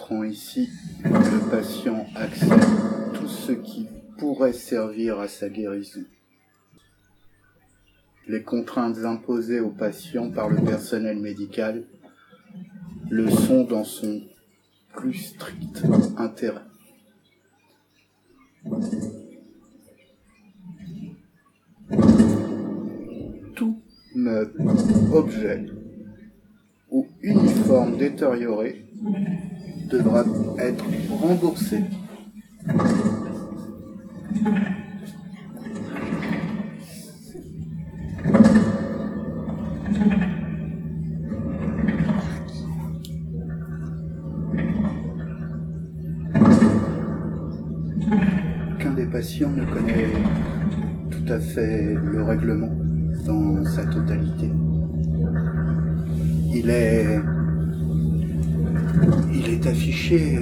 montrant ici que le patient accepte tout ce qui pourrait servir à sa guérison. Les contraintes imposées au patient par le personnel médical le sont dans son plus strict intérêt. Tout meuble, objet ou uniforme détérioré devra être remboursé. Aucun des patients ne connaît tout à fait le règlement dans sa totalité. Il est affiché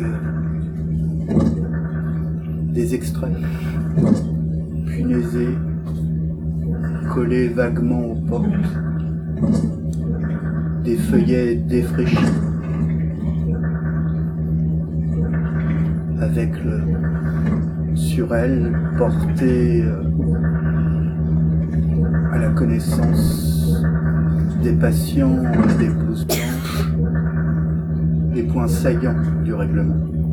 des extraits punaisés, collés vaguement aux portes, des feuillets défraîchis, avec sur elle porté à la connaissance des patients des blouses blanches, les points saillants du règlement.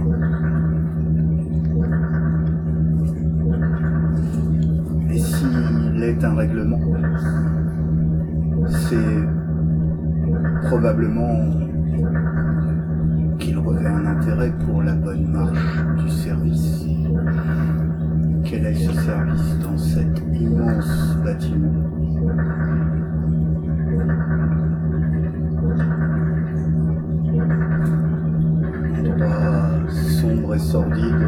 Et s'il est un règlement, c'est probablement qu'il revêt un intérêt pour la bonne marche du service. Quel est ce service dans cet immense bâtiment ? Endroit sombre et sordide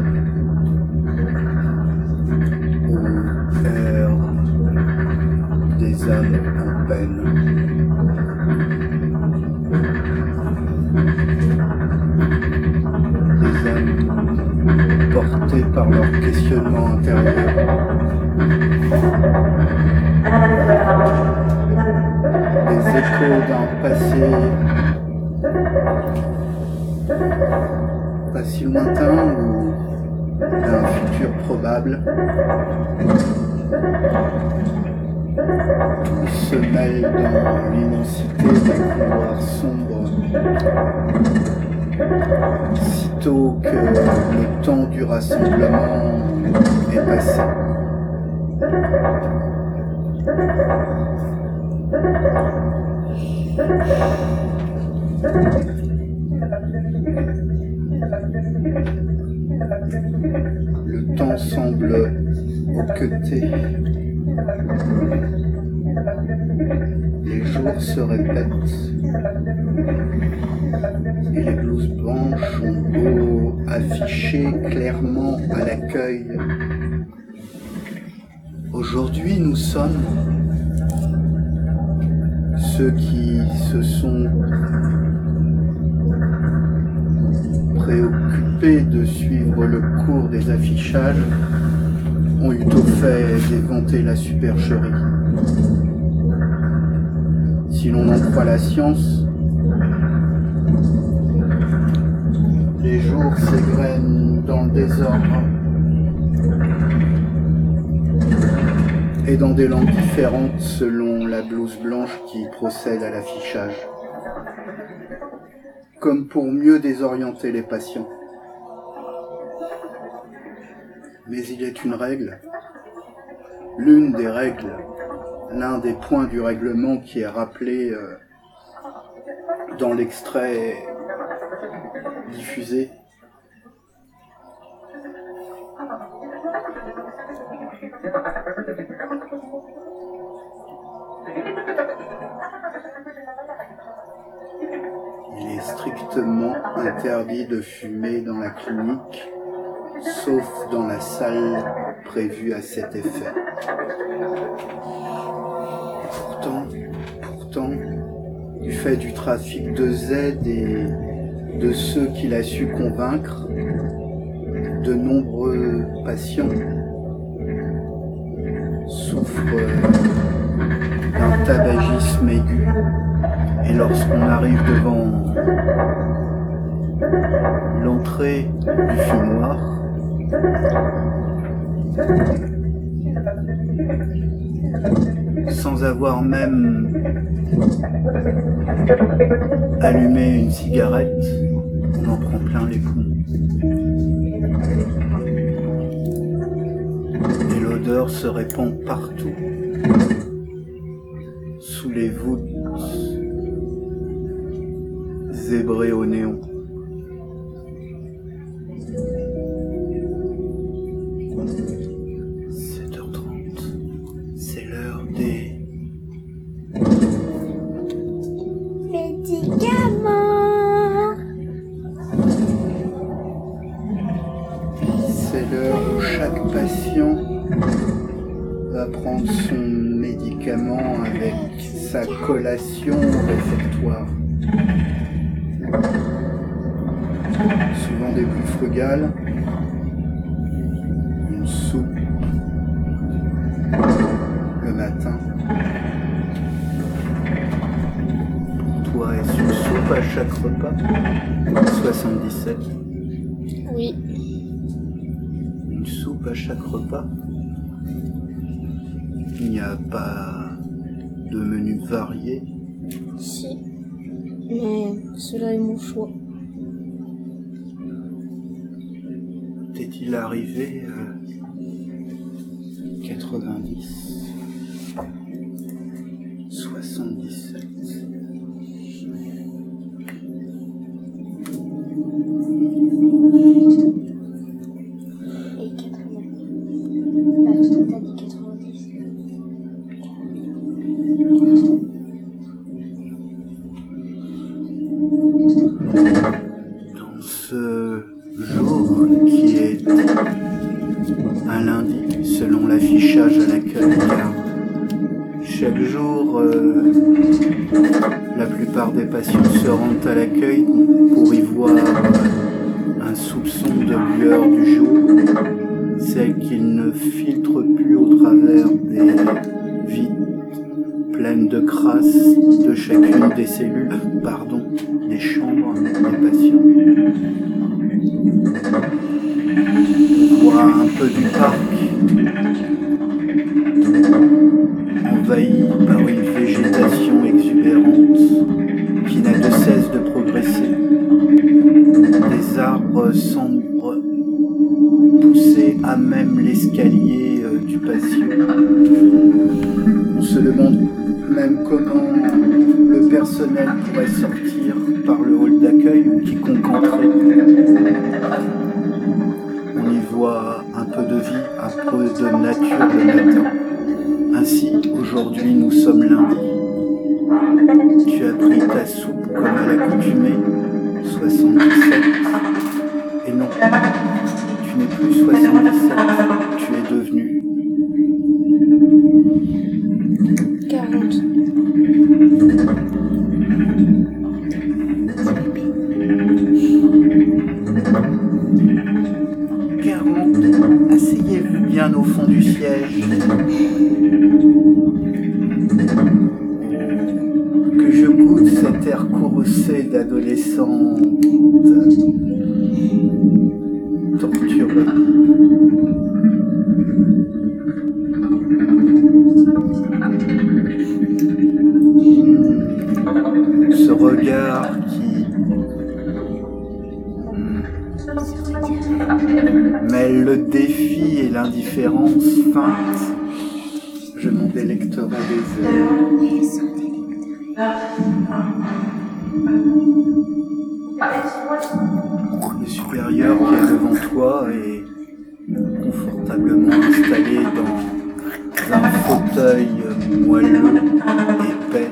où errent des âmes en peine. Des âmes portées par leur questionnement intérieur. Les échos d'un passé pas si lointain ou d'un futur probable. Tout se mêle dans l'immensité des couloirs sombres. Sitôt que le temps du rassemblement est passé. Le temps semble hoqueté. Les jours se répètent. Et les blouses blanches ont beau afficher clairement à l'accueil. Aujourd'hui, nous sommes ceux qui se sont préoccupés de suivre le cours des affichages ont eu au fait d'éventer la supercherie. Si l'on en croit la science, les jours s'égrènent dans le désordre et dans des langues différentes selon la blouse blanche qui procède à l'affichage, comme pour mieux désorienter les patients. Mais il est une règle, l'une des règles, l'un des points du règlement qui est rappelé dans l'extrait diffusé. Il est strictement interdit de fumer dans la clinique, sauf dans la salle prévue à cet effet. Pourtant, du fait du trafic de Z et de ceux qu'il a su convaincre, de nombreux patients souffrent d'un tabagisme aigu. Et lorsqu'on arrive devant l'entrée du fumoir, sans avoir même allumé une cigarette, on en prend plein les poumons. Et l'odeur se répand partout, sous les voûtes zébrées au néon. Prendre son médicament avec sa collation au réfectoire. Souvent des plus frugales, une soupe le matin. Pour toi, est-ce une soupe à chaque repas? 77. Oui. Une soupe à chaque repas? Il n'y a pas de menu varié? Si, mais cela est mon choix. T'est-il arrivé à 90, 77? Et 80. Bah, t'as dit 90. Dans ce jour qui est un lundi, selon l'affichage à l'accueil, car chaque jour, la plupart des patients se rendent à l'accueil pour y voir un soupçon de lueur du jour, celle qu'ils ne filtrent plus au travers des vides pleines de crasse de chacune des cellules, des chambres des patients. On voit un peu du parc envahi par une végétation exubérante qui n'a de cesse de progresser. Des arbres semblent pousser à même l'escalier du patio. On se demande même comment le personnel pourrait sortir par le hall d'accueil ou quiconque entrer. On y voit un peu de vie, un peu de nature le matin. Ainsi, aujourd'hui, nous sommes lundi. Tu as pris ta soupe comme à l'accoutumée, 77. Et non, tu n'es plus 77, tu es devenu 40. Asseyez-vous bien au fond du siège. Que je goûte cet air courroucé d'adolescente torturée. Ce regard qui mêle le défi et l'indifférence feinte, je m'en délecterai des heures. Le supérieur qui est devant toi est confortablement installé dans un fauteuil moelleux, épais.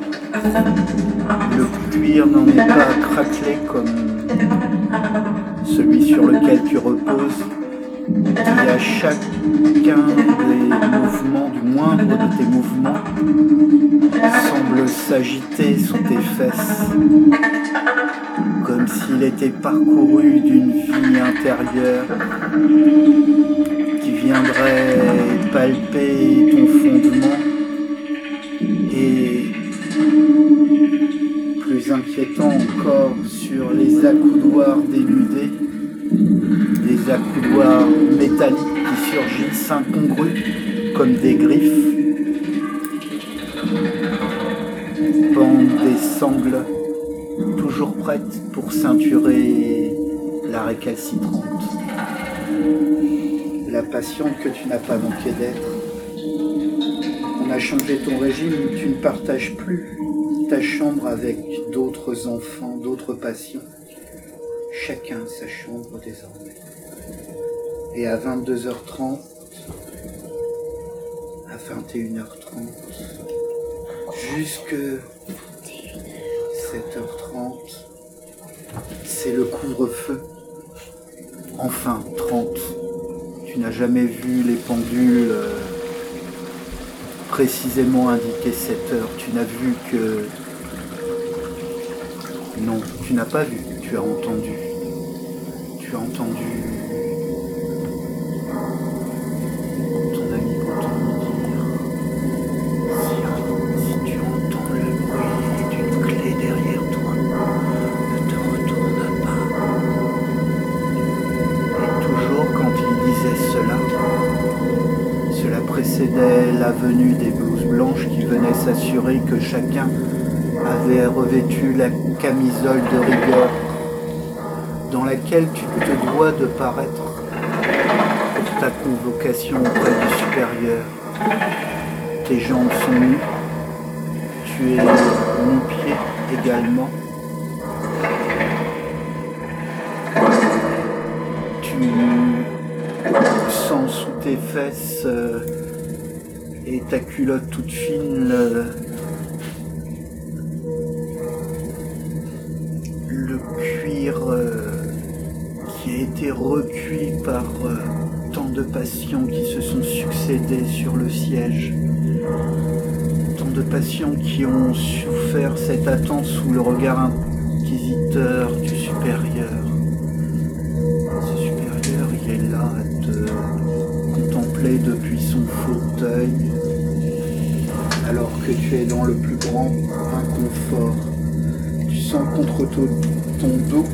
Le cuir n'en est pas craquelé comme celui sur lequel tu reposes, qui à chacun des mouvements, du moindre de tes mouvements, semble s'agiter sous tes fesses, comme s'il était parcouru d'une vie intérieure qui viendrait palper ton fondement et plus plus inquiétant encore sur les accoudoirs dénudés, des accoudoirs métalliques qui surgissent incongrus comme des griffes, pendent des sangles toujours prêtes pour ceinturer la récalcitrante. La patiente que tu n'as pas manqué d'être. On a changé ton régime, tu ne partages plus ta chambre avec d'autres enfants, d'autres patients. Chacun sa chambre désormais. Et à 22h30, à 21h30, jusque 7h30, c'est le couvre-feu. Enfin, 30. Tu n'as jamais vu les pendules précisément indiquer 7 heures. Tu n'as vu que... Non, tu n'as pas vu, tu as entendu. Tu as entendu ton ami Breton dire si tu entends le bruit d'une clé derrière toi, ne te retourne pas. Et toujours quand il disait cela précédait la venue des blouses blanches qui venaient s'assurer que chacun avait revêtu la camisole de rigueur dans laquelle tu te dois de paraître pour ta convocation auprès du supérieur. Tes jambes sont nues, tu es nu-pied également. Tu sens sous tes fesses et ta culotte toute fine le cuir qui a été recuit par tant de patients qui se sont succédés sur le siège, tant de patients qui ont souffert cette attente sous le regard inquisiteur du supérieur. Ce supérieur, il est là à te contempler depuis son fauteuil, alors que tu es dans le plus grand inconfort. Tu sens contre ton dos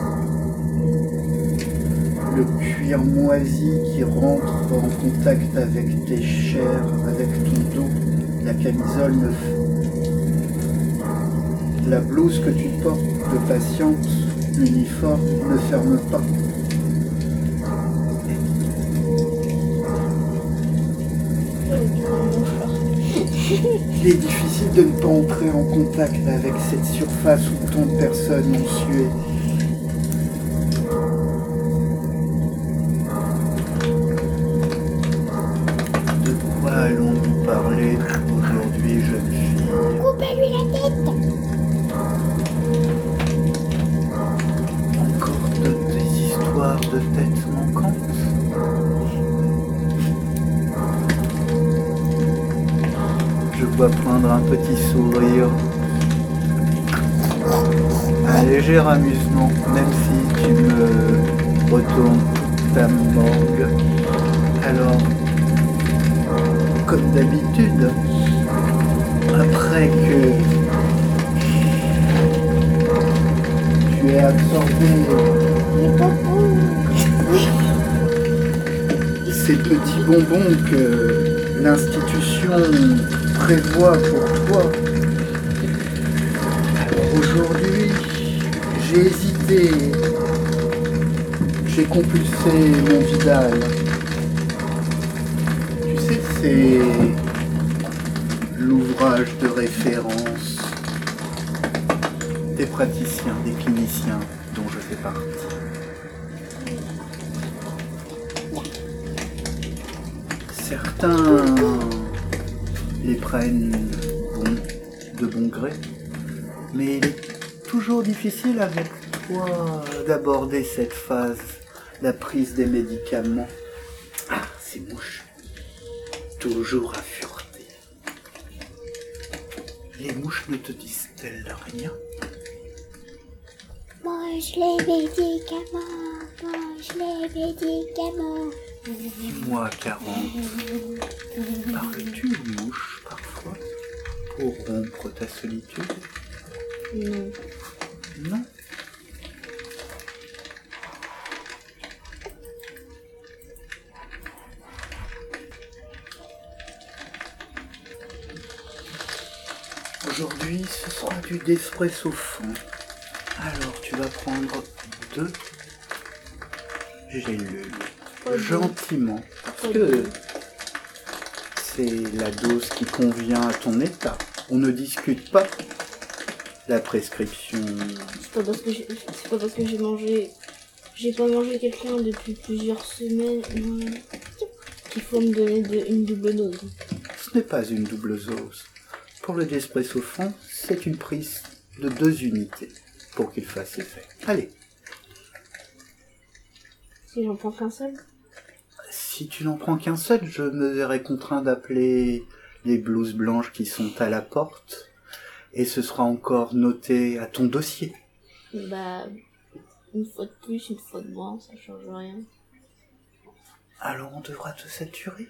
le cuir moisi qui rentre en contact avec tes chairs, avec ton dos. La camisole la blouse que tu portes de patiente, l'uniforme, ne ferme pas. Il est difficile de ne pas entrer en contact avec cette surface où tant de personnes ont sué. De quoi allons-nous parler aujourd'hui, jeune fille? Coupez-lui la tête! Encore des histoires de têtes manquantes? Je vois poindre un petit sourire, un léger amusement, même si tu me retournes toute ta morgue. Alors, comme d'habitude, après que tu aies absorbé ces petits bonbons que l'institution prévoit pour toi. Alors aujourd'hui, j'ai hésité, j'ai compulsé mon Vidal. Tu sais, c'est l'ouvrage de référence des praticiens, des cliniciens dont je fais partie. Certains les prennent de bon gré, mais il est toujours difficile avec toi d'aborder cette phase, la prise des médicaments. Ah, ces mouches, toujours à fureter. Les mouches ne te disent-elles rien? Mange les médicaments, mange les médicaments. Dis-moi, 40, parles-tu aux mouches parfois pour rompre ta solitude? Non. Non. Aujourd'hui, ce sera du Nespresso fond. Alors, tu vas prendre 2 gélules. Gentiment. Parce que c'est la dose qui convient à ton état. On ne discute pas la prescription. C'est pas parce que j'ai mangé... J'ai pas mangé quelqu'un depuis plusieurs semaines qu'il faut me donner une double dose. Ce n'est pas une double dose. Pour le Nespresso fond, c'est une prise de 2 unités pour qu'il fasse effet. Allez. Si j'en prends qu'un seul? Si tu n'en prends qu'un seul, je me verrai contraint d'appeler les blouses blanches qui sont à la porte, et ce sera encore noté à ton dossier. Bah, une fois de plus, une fois de moins, ça change rien. Alors on devra te saturer.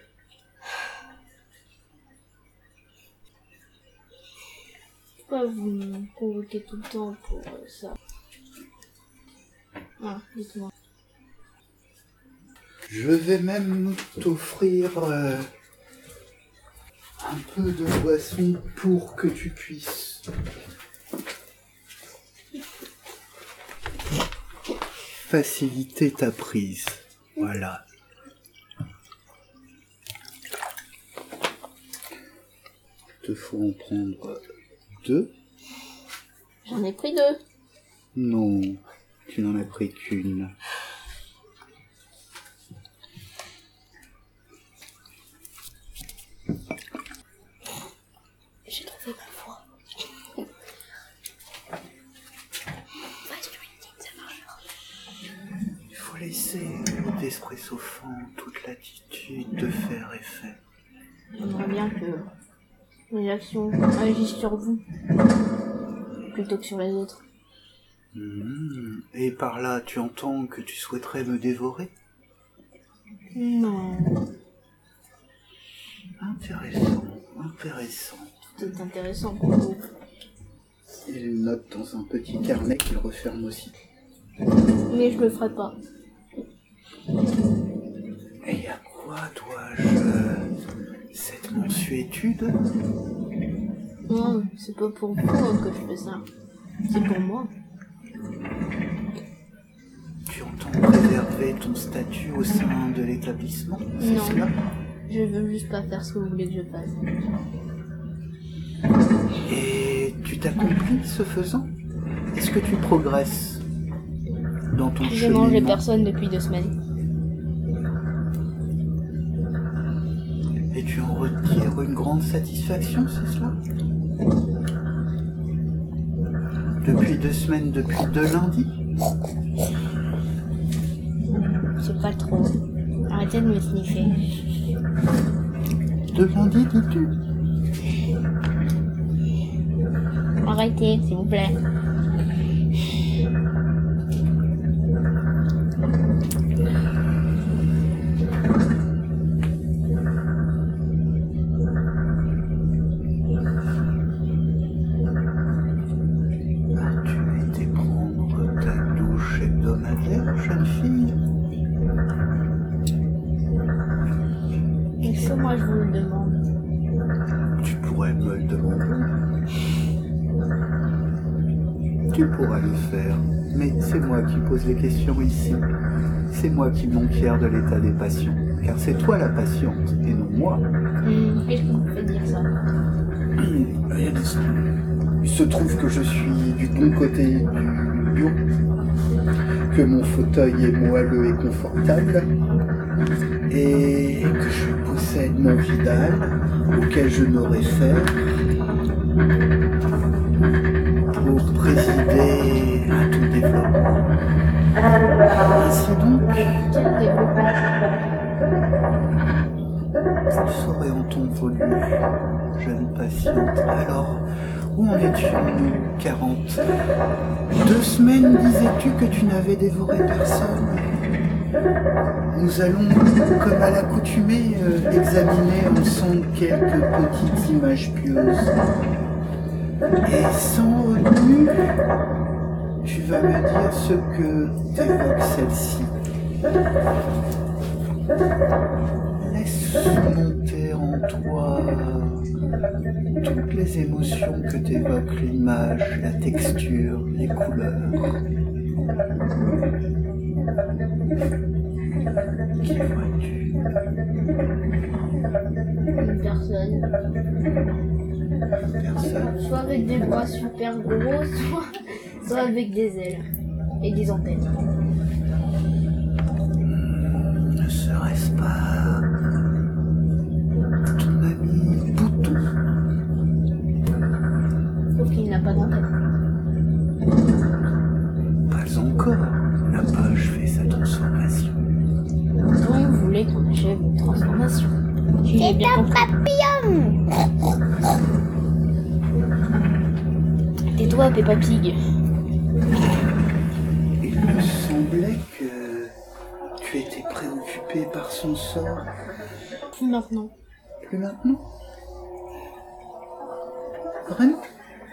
Pourquoi vous me convoquez tout le temps pour ça? Ah, dites-moi. Je vais même t'offrir un peu de boisson pour que tu puisses faciliter ta prise. Voilà. Il te faut en prendre 2. J'en ai pris 2. Non, tu n'en as pris qu'une. J'ai trouvé ma voix. Va sur une ligne, ça marchera. Il faut laisser l'espresso fond toute l'attitude de faire effet. J'aimerais bien que mes actions agissent sur vous plutôt que sur les autres. Et par là, tu entends que tu souhaiterais me dévorer? Non. Intéressant, intéressant. Tout est intéressant pour vous. Il note dans un petit carnet qu'il referme aussi. Mais je le ferai pas. Et à quoi dois-je cette mensuétude? Non, c'est pas pour vous que je fais ça. C'est pour moi. Tu entends préserver ton statut au sein de l'établissement? C'est Non. cela? Je veux juste pas faire ce que vous voulez que je fasse. Et tu t'accomplis ce faisant? Est-ce que tu progresses dans ton J'ai mangé cheminement? personne depuis 2 semaines. Et tu en retires une grande satisfaction, c'est cela? Depuis 2 semaines, depuis 2 lundis? Je sais pas trop. Arrêtez de me sniffer. 2 lundis, dis-tu? Arrêtez, s'il vous plaît. As-tu été prendre ta douche hebdomadaire, jeune fille? Et ça, moi, je vous le demande. Tu pourrais me le demander. Tu pourras le faire, mais c'est moi qui pose les questions ici. C'est moi qui m'enquière de l'état des patients, car c'est toi la patiente et non moi. Qu'est-ce qui vous fait dire ça? Il se trouve que je suis du bon côté du bureau, que mon fauteuil est moelleux et confortable, et que je possède mon Vidal, auquel je me réfère, pour présider à tout développement. Ainsi donc, Quel développement? vous saurez en ton voulu, jeune patiente. Alors, où en étions-nous, 40? 2 semaines, disais-tu que tu n'avais dévoré personne? Nous allons, comme à l'accoutumée, examiner ensemble quelques petites images pieuses. Et sans retenue, tu vas me dire ce que t'évoque celle-ci. Laisse monter en toi toutes les émotions que t'évoque l'image, la texture, les couleurs. Qui vois-tu? Une personne. Personne. Soit avec des bras super gros, soit avec des ailes et des antennes. Ne serait-ce pas ton ami Bouton? Sauf qu'il n'a pas d'antenne. Pas encore. Il n'a pas achevé sa transformation. On voulait qu'on achève une transformation. C'est un papillon. Tais-toi, Peppa Pig. Il me semblait que tu étais préoccupé par son sort. Plus maintenant. Plus maintenant? Vraiment?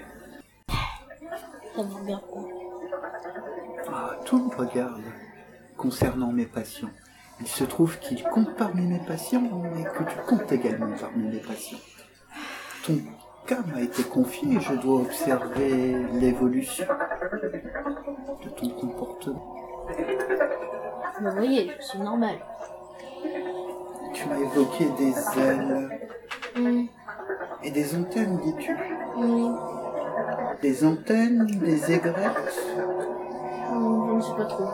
Ça vous regarde quoi? Ah, tout me regarde concernant mes patients. Il se trouve qu'il compte parmi mes patients, mais que tu comptes également parmi mes patients. Ton cas m'a été confié et je dois observer l'évolution de ton comportement. Vous voyez, je suis normale. Tu m'as évoqué des ailes Oui. et des antennes, dis-tu? Oui. Des antennes, des aigrettes. Je ne sais pas trop.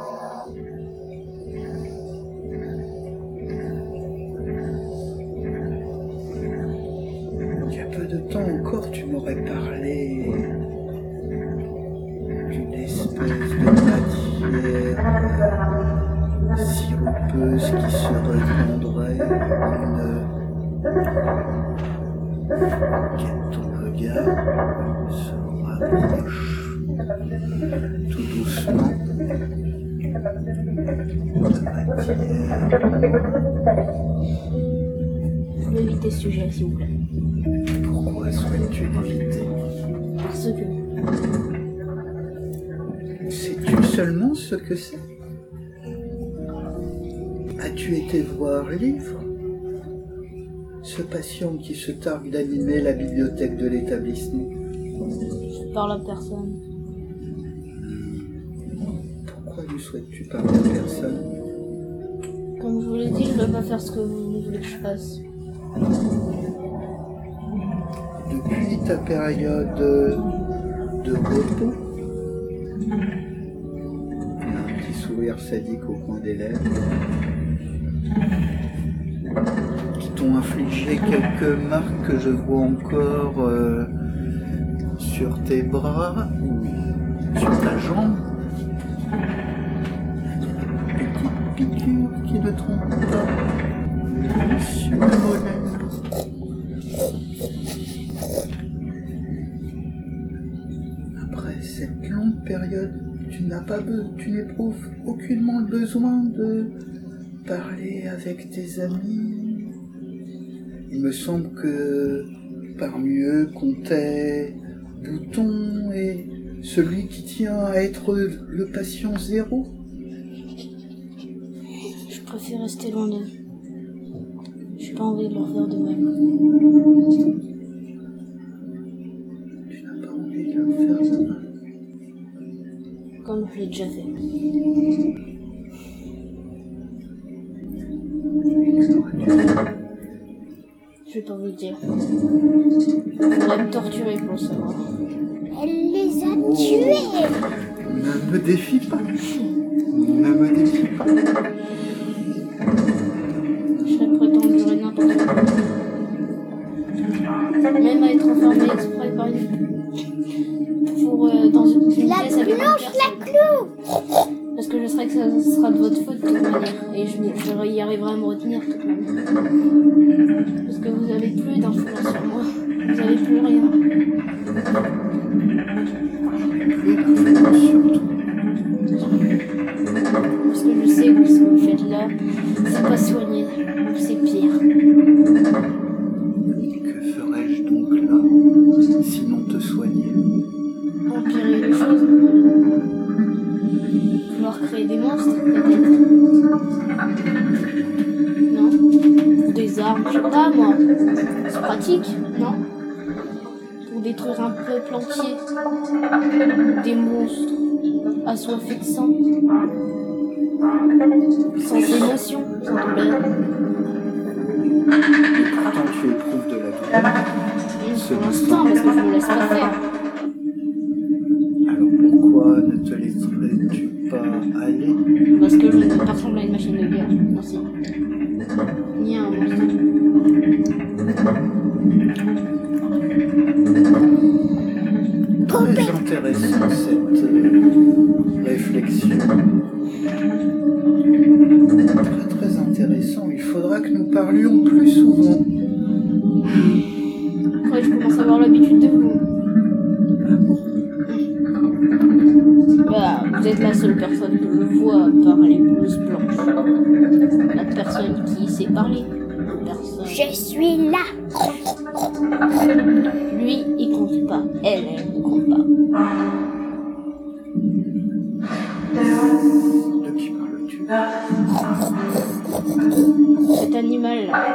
Il y a peu de temps encore, tu m'aurais parlé d'une espèce de matière sirupeuse qui se répandrait. Ton regard se rapproche tout doucement de matière. Je vais éviter ce sujet, s'il vous plaît. Pourquoi souhaites-tu l'éviter? Parce que Sais-tu seulement ce que c'est? As-tu été voir Livre? Ce patient qui se targue d'animer la bibliothèque de l'établissement. je parle à personne. Pourquoi lui souhaites-tu parler à personne? Comme je vous l'ai dit, je ne dois pas faire ce que vous voulez que je fasse. Depuis ta période de repos, un petit sourire sadique au coin des lèvres, qui t'ont infligé quelques marques que je vois encore sur tes bras ou sur ta jambe. Petite piqûre qui ne trompe pas sur le mollet. Après cette longue période, tu n'éprouves aucunement le besoin de parler avec tes amis. Il me semble que parmi eux comptait Bouton et celui qui tient à être le patient zéro. Je préfère rester loin d'eux. J'ai pas envie de leur faire de mal. Tu n'as pas envie de leur faire de mal. Comme je l'ai déjà fait. Je vais pas vous le dire. On va me torturer pour le savoir. Elle les a tués. Ne me défie pas. Ne me défie pas. Je serais prête à endurer n'importe quoi. Même à être enfermée exprès par pour dans une pièce La avec une planche, personne. la clou. Parce que je sais que ça sera de votre faute de toute manière. Et je y arriverai à me retenir de toute manière. Parce que vous avez plus d'influence sur moi. Vous avez plus rien. Plus d'influence sur toi. Parce que je sais que ce que vous faites là, c'est pas soigné. C'est pire. Que ferais-je donc là, sinon te soigner? soviétique, non? Pour détruire un peuple entier. Des monstres assoiffés de sang. Sans émotion, sans douleur. Et pourtant, tu éprouves de la douleur. Pour l'instant, parce que je me laisse pas faire. Alors pourquoi ne te laisserais-tu pas aller? Parce que je ne veux pas ressembler à une machine de guerre. Merci. Ni à un monstre. Très intéressant cette réflexion. Très très intéressant. Il faudra que nous parlions plus souvent. Après, je commence à avoir l'habitude de vous. Bah, vous êtes la seule personne que je vois parler blouses blanches. La personne qui sait parler. Personne. Je suis là. Lui, il compte pas. Elle ne compte pas. De qui parles-tu? Cet animal-là.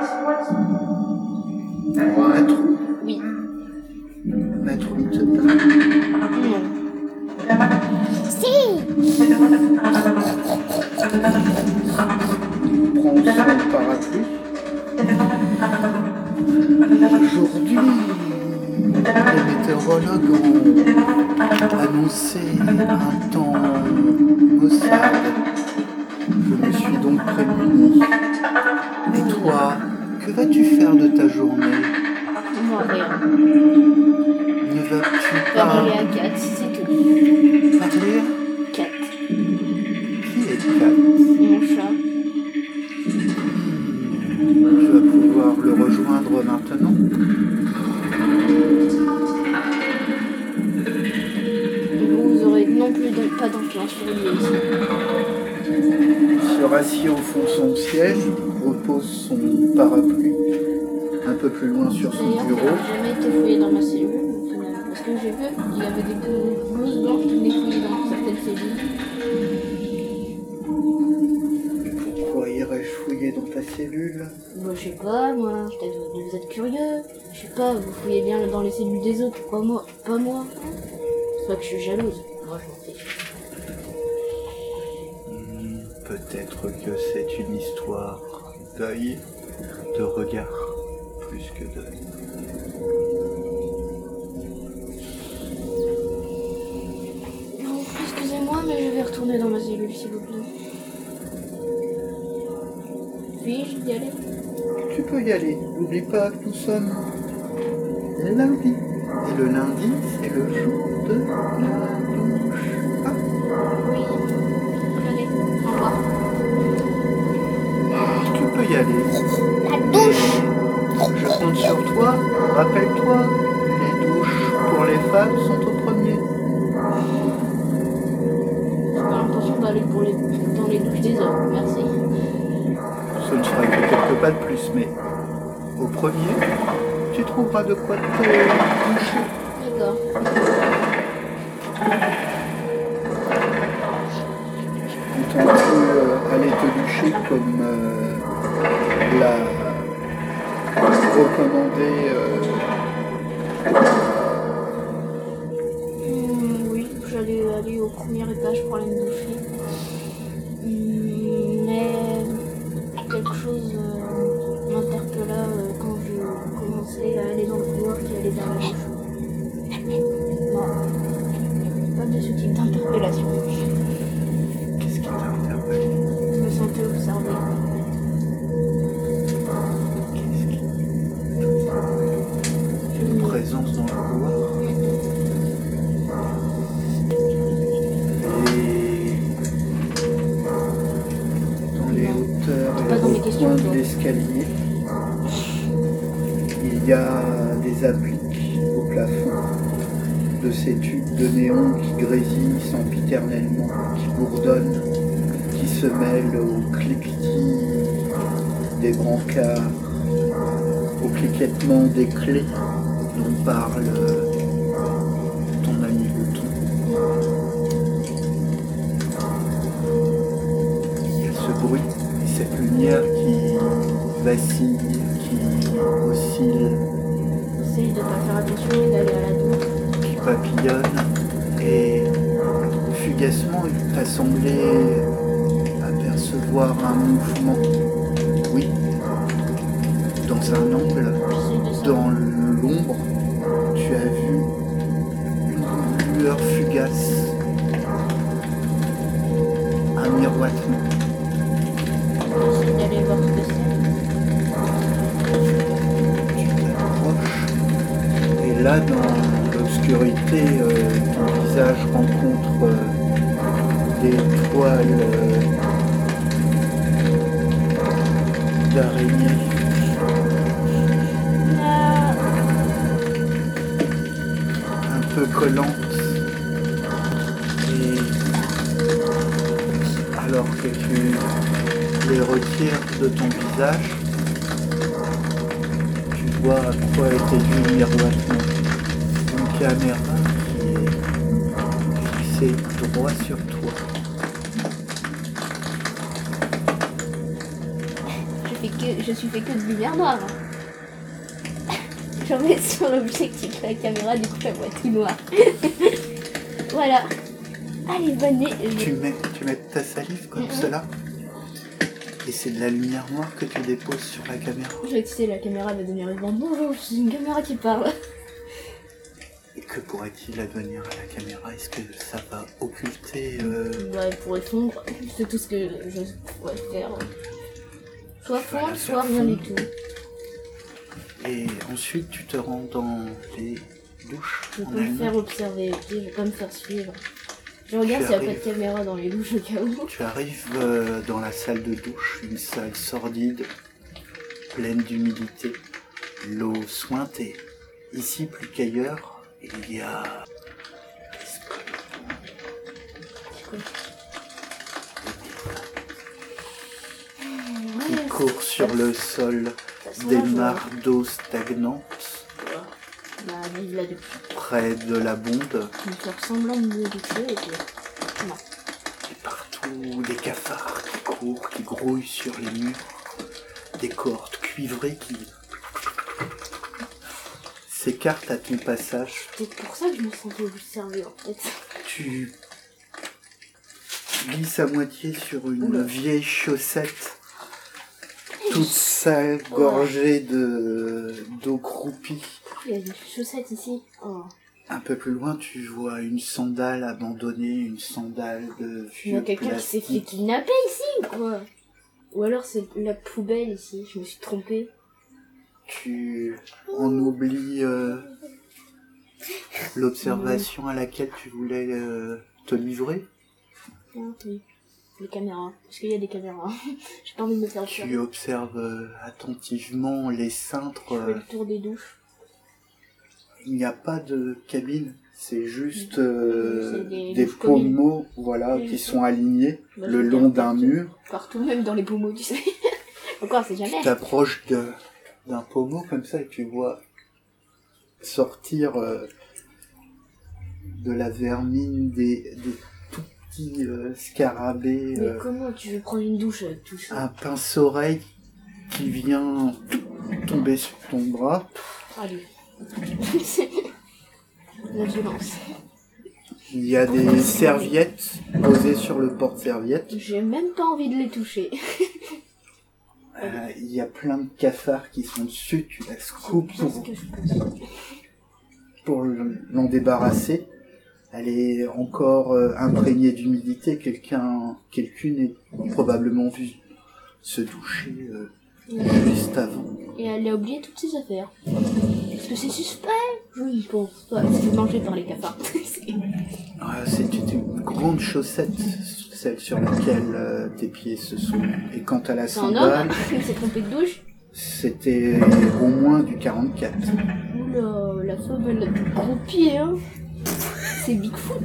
Maître, Oui. maître Whittaker. Non. Si. Prends son parapluie. Aujourd'hui, les météorologues ont annoncé un temps maussade. Je me suis donc prémuni. Et toi, que vas-tu faire de ta journée? Moi, rien. Ne vas-tu Parler pas à 4, c'est tout. parler? 4. Qui est Kat? Mon chat. Tu vas pouvoir le rejoindre maintenant. Vous aurez non plus pas d'influence sur lui ici. Il se rassied au fond de son siège, repose son parapluie un peu plus loin sur son D'ailleurs, bureau. j'ai jamais été fouillé dans ma cellule, au final. Parce que j'ai vu, il y avait des blouses blanches qui venaient fouiller dans certaines cellules. Pourquoi irais-je fouiller dans ta cellule? Bon, je sais pas, moi, peut-être vous êtes curieux. Je sais pas, vous fouillez bien dans les cellules des autres, pas moi. Pas moi. C'est pas que je suis jalouse. Moi, je m'en fiche. Peut-être que c'est une histoire d'œil, de regard, plus que d'œil. Non, excusez-moi, mais je vais retourner dans ma cellule, s'il vous plaît. Puis-je y aller? Tu peux y aller. N'oublie pas que nous sommes lundi. Et le lundi, c'est le jour de la douche. Ah, Oui. Allez, au revoir. tu peux y aller. La douche. Je compte sur toi. Rappelle-toi, les douches pour les femmes sont au premier. J'ai pas l'impression d'aller dans les douches des hommes, merci. Ce ne sera que quelques pas de plus, mais au premier, tu trouveras de quoi te doucher. D'accord. Entends-tu aller te doucher comme l'a recommandé Oui, j'allais aller au premier étage pour aller me doucher. Mais quelque chose m'interpella quand je commençais à aller dans le couloir qui allait vers la gauche. Non, pas de ce type d'interpellation. Qu'est-ce qui t'a interpellé? Je me sentais observée. Une présence dans le couloir. Et dans les hauteurs Pas et dans mes au questions, coin de toi. l'escalier, il y a des appliques au plafond de ces tubes de néon qui grésillent sempiternellement, qui bourdonnent, qui se mêlent au cliquetis des brancards, au cliquettement des clés dont parle ton ami Bouton. Il y a ce bruit, cette lumière qui vacille, qui oscille papillonne et fugacement il t'a semblé apercevoir un mouvement. Oui, dans un angle, dans l'ombre, tu as vu une lueur fugace, un miroitement. J'essaie d'aller voir ce que Tu t'approches et là dans l'obscurité, ton visage rencontre des toiles d'araignée. Un peu collantes. Et alors que tu les retires de ton visage, tu vois à quoi était dû le miroitement. Une caméra qui est fixée droit sur toi. Je suis fait que de lumière noire. J'en mets sur l'objectif de la caméra, du coup la voix tout noire. Voilà. Allez, bonne nuit. Tu mets ta salive comme cela. Et c'est de la lumière noire que tu déposes sur la caméra. Je vais tester la caméra va devenir une bande. Bonjour, je suis une caméra qui parle. Et que pourrait-il advenir à la caméra? Est-ce que ça va occulter Ouais, pour fondre, c'est tout ce que je pourrais faire. Soit Voilà, fondre, soit faire rien du fondre. tout. Et ensuite tu te rends dans les douches Je en peux me elles-mêmes. faire observer, ok, je vais pas me faire suivre. Je regarde s'il n'y a pas de caméra dans les douches au cas où. Tu arrives dans la salle de douche, une salle sordide, pleine d'humidité, l'eau sointée. Ici plus qu'ailleurs, il y a qui courent sur le sol, Ça sent des la joie. mares d'eau stagnantes Bah, vive là depuis. près de la bonde. Je vais faire semblant de me doucher et puis. Non. Et partout, des cafards qui courent, qui grouillent sur les murs, des cordes cuivrées qui s'écartent à ton passage. C'est pour ça que je me sentais observée en fait. Tu glisses à moitié sur une Oula. vieille chaussette, toute sale, gorgée d'eau croupie. Il y a des chaussettes ici. Oh. Un peu plus loin, tu vois une sandale abandonnée, une sandale de Il y a vieux quelqu'un qui s'est fait plastique. kidnapper ici ou quoi? Ou alors c'est la poubelle ici, je me suis trompée. Tu en oublies l'observation à laquelle tu voulais te livrer. Ah, oui. Les caméras. Est-ce qu'il y a des caméras? J'ai pas envie de me faire observer. Tu observes attentivement les cintres. Je fais le tour des douches. Il n'y a pas de cabine, c'est juste C'est des des douches communes. pommeaux, voilà, Oui. qui sont alignés Bah, le je long regarde d'un partout. mur. Partout, même dans les pommeaux, tu sais. Encore, c'est jamais. Tu t'approches d'un pommeau comme ça et tu vois sortir de la vermine des tout petits scarabées, Mais comment tu veux prendre une douche avec tout ça? un pince-oreille qui vient tomber sur ton bras. Allez. La violence. Il y a des serviettes posées sur le porte-serviette. J'ai même pas envie de les toucher. Il y a plein de cafards qui sont dessus. Tu la scoopes Qu'est-ce que je peux dire? pour l'en débarrasser. Elle est encore imprégnée d'humidité. Quelqu'une est probablement vue se doucher juste avant. Et elle a oublié toutes ses affaires. Est-ce que c'est suspect? Je ne pense pas. C'est mangé par les cafards. C'est une grande chaussette, celle sur laquelle tes pieds se sont. Et quant à la C'est un homme sandale, qui s'est trompé de douche. c'était au moins du 44. Oula, la femme elle a de gros pieds, hein. C'est Bigfoot.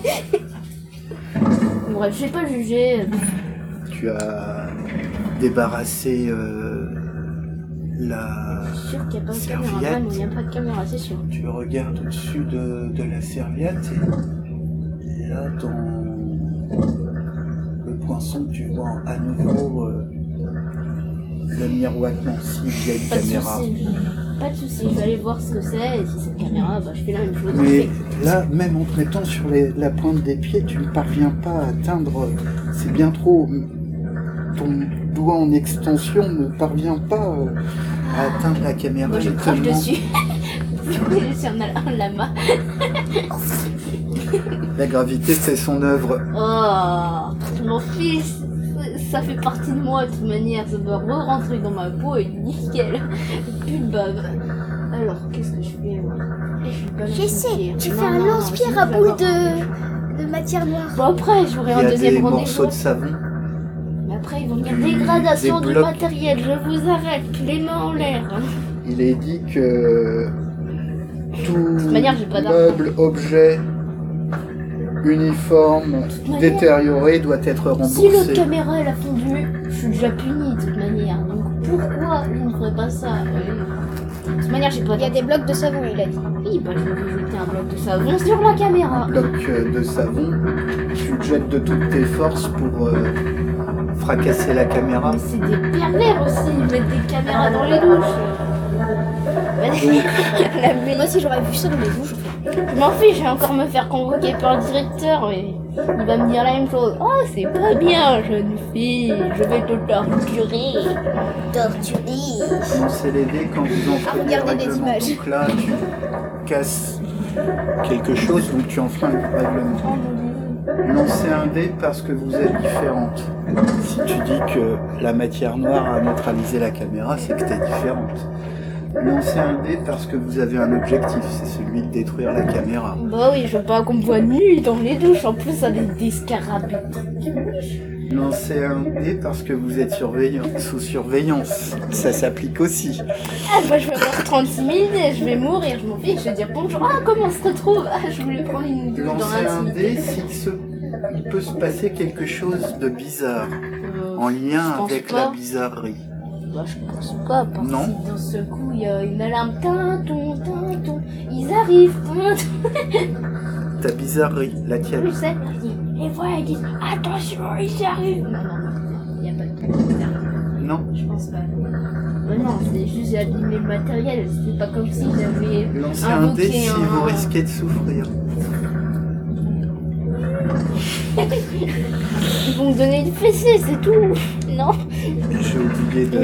Bref, je vais pas juger. Tu as débarrassé la Je suis sûre qu'il n'y a pas de serviette. caméraman ou il n'y a pas de caméra, c'est sûr. Tu regardes au-dessus de la serviette et là, dans le poinçon, tu vois à nouveau le miroitement s'il y a une Pas de caméra. soucis. Pas de soucis, je vais aller voir ce que c'est, et si c'est une caméra, bah je fais la même chose. Mais là, même en te mettant sur la pointe des pieds, tu ne parviens pas à atteindre. C'est bien trop. Ton doigt en extension ne parvient pas à atteindre la caméra. Moi je Elle est crache tellement- dessus. Je suis un lama. La gravité fait son œuvre. Oh, je m'en fiche. Ça fait partie de moi de toute manière. Ça doit re-rentrer dans ma peau et nickel. Plus de bave. Alors, qu'est-ce que je fais moi? Je sais, tu fais un lance-pierre à boule de matière noire. Bon, après, j'aurai Il y un a deuxième des rendez-vous. morceaux de savon. Mais après, ils vont dire dégradation Des du blocs. matériel. Je vous arrête, les mains en l'air. Il est dit que tout manière, j'ai pas d'argent. meuble, objet, uniforme, manière, détérioré doit être Si l'autre remboursé. caméra elle a fondu, je suis déjà punie de toute manière. Donc pourquoi il ne ferait pas ça De toute manière, j'ai pas Il y a des blocs de savon, il a dit. Oui, bah je vais vous jeter un bloc de savon sur la caméra. Bloc de savon, tu te jettes de toutes tes forces pour fracasser la caméra. Mais c'est des pervers aussi, ils mettent des caméras dans les douches. La Moi, si j'aurais vu ça dans les douches, Je m'en fiche, je vais encore me faire convoquer par le directeur, mais il va me dire la même chose. Oh, c'est pas bien, jeune fille, je vais te torturer. torturé. Lancez les dés quand vous enfreignez le regardez les règlement. images. Donc là, tu casses quelque chose, donc tu enfreins le règlement. Lancez un dé parce que vous êtes différente. Si tu dis que la matière noire a neutralisé la caméra, c'est que tu es différente. Lancez un dé parce que vous avez un objectif, c'est celui de détruire la caméra. Bah oui, je veux pas qu'on me voit nu dans les douches, en plus avec des scarabées. Lancez un dé parce que vous êtes sous surveillance. Ça s'applique aussi. Ah bah je vais avoir 36 000 dés, je vais mourir, je m'en fiche, je vais dire bonjour, ah comment on se retrouve? Ah je voulais prendre une douche dans Lancez un l'intimité. dé il peut se passer quelque chose de bizarre en Je lien pense avec pas. la bizarrerie. Bah je pense pas, parce Non. que d'un seul coup il y a une alarme, tinton, tinton, ils arrivent, tinton. Ta bizarrerie, la tienne. Je sais, et voilà, ils disent attention, ils arrivent. Non, il n'y a pas de truc bizarre. Non. Je pense pas. Non, c'est juste abîmer le matériel, c'est pas comme si j'avais Lancez un dé invoqué si vous risquez de souffrir. Ils vont me donner une fessée, c'est tout. Non. J'ai oublié de...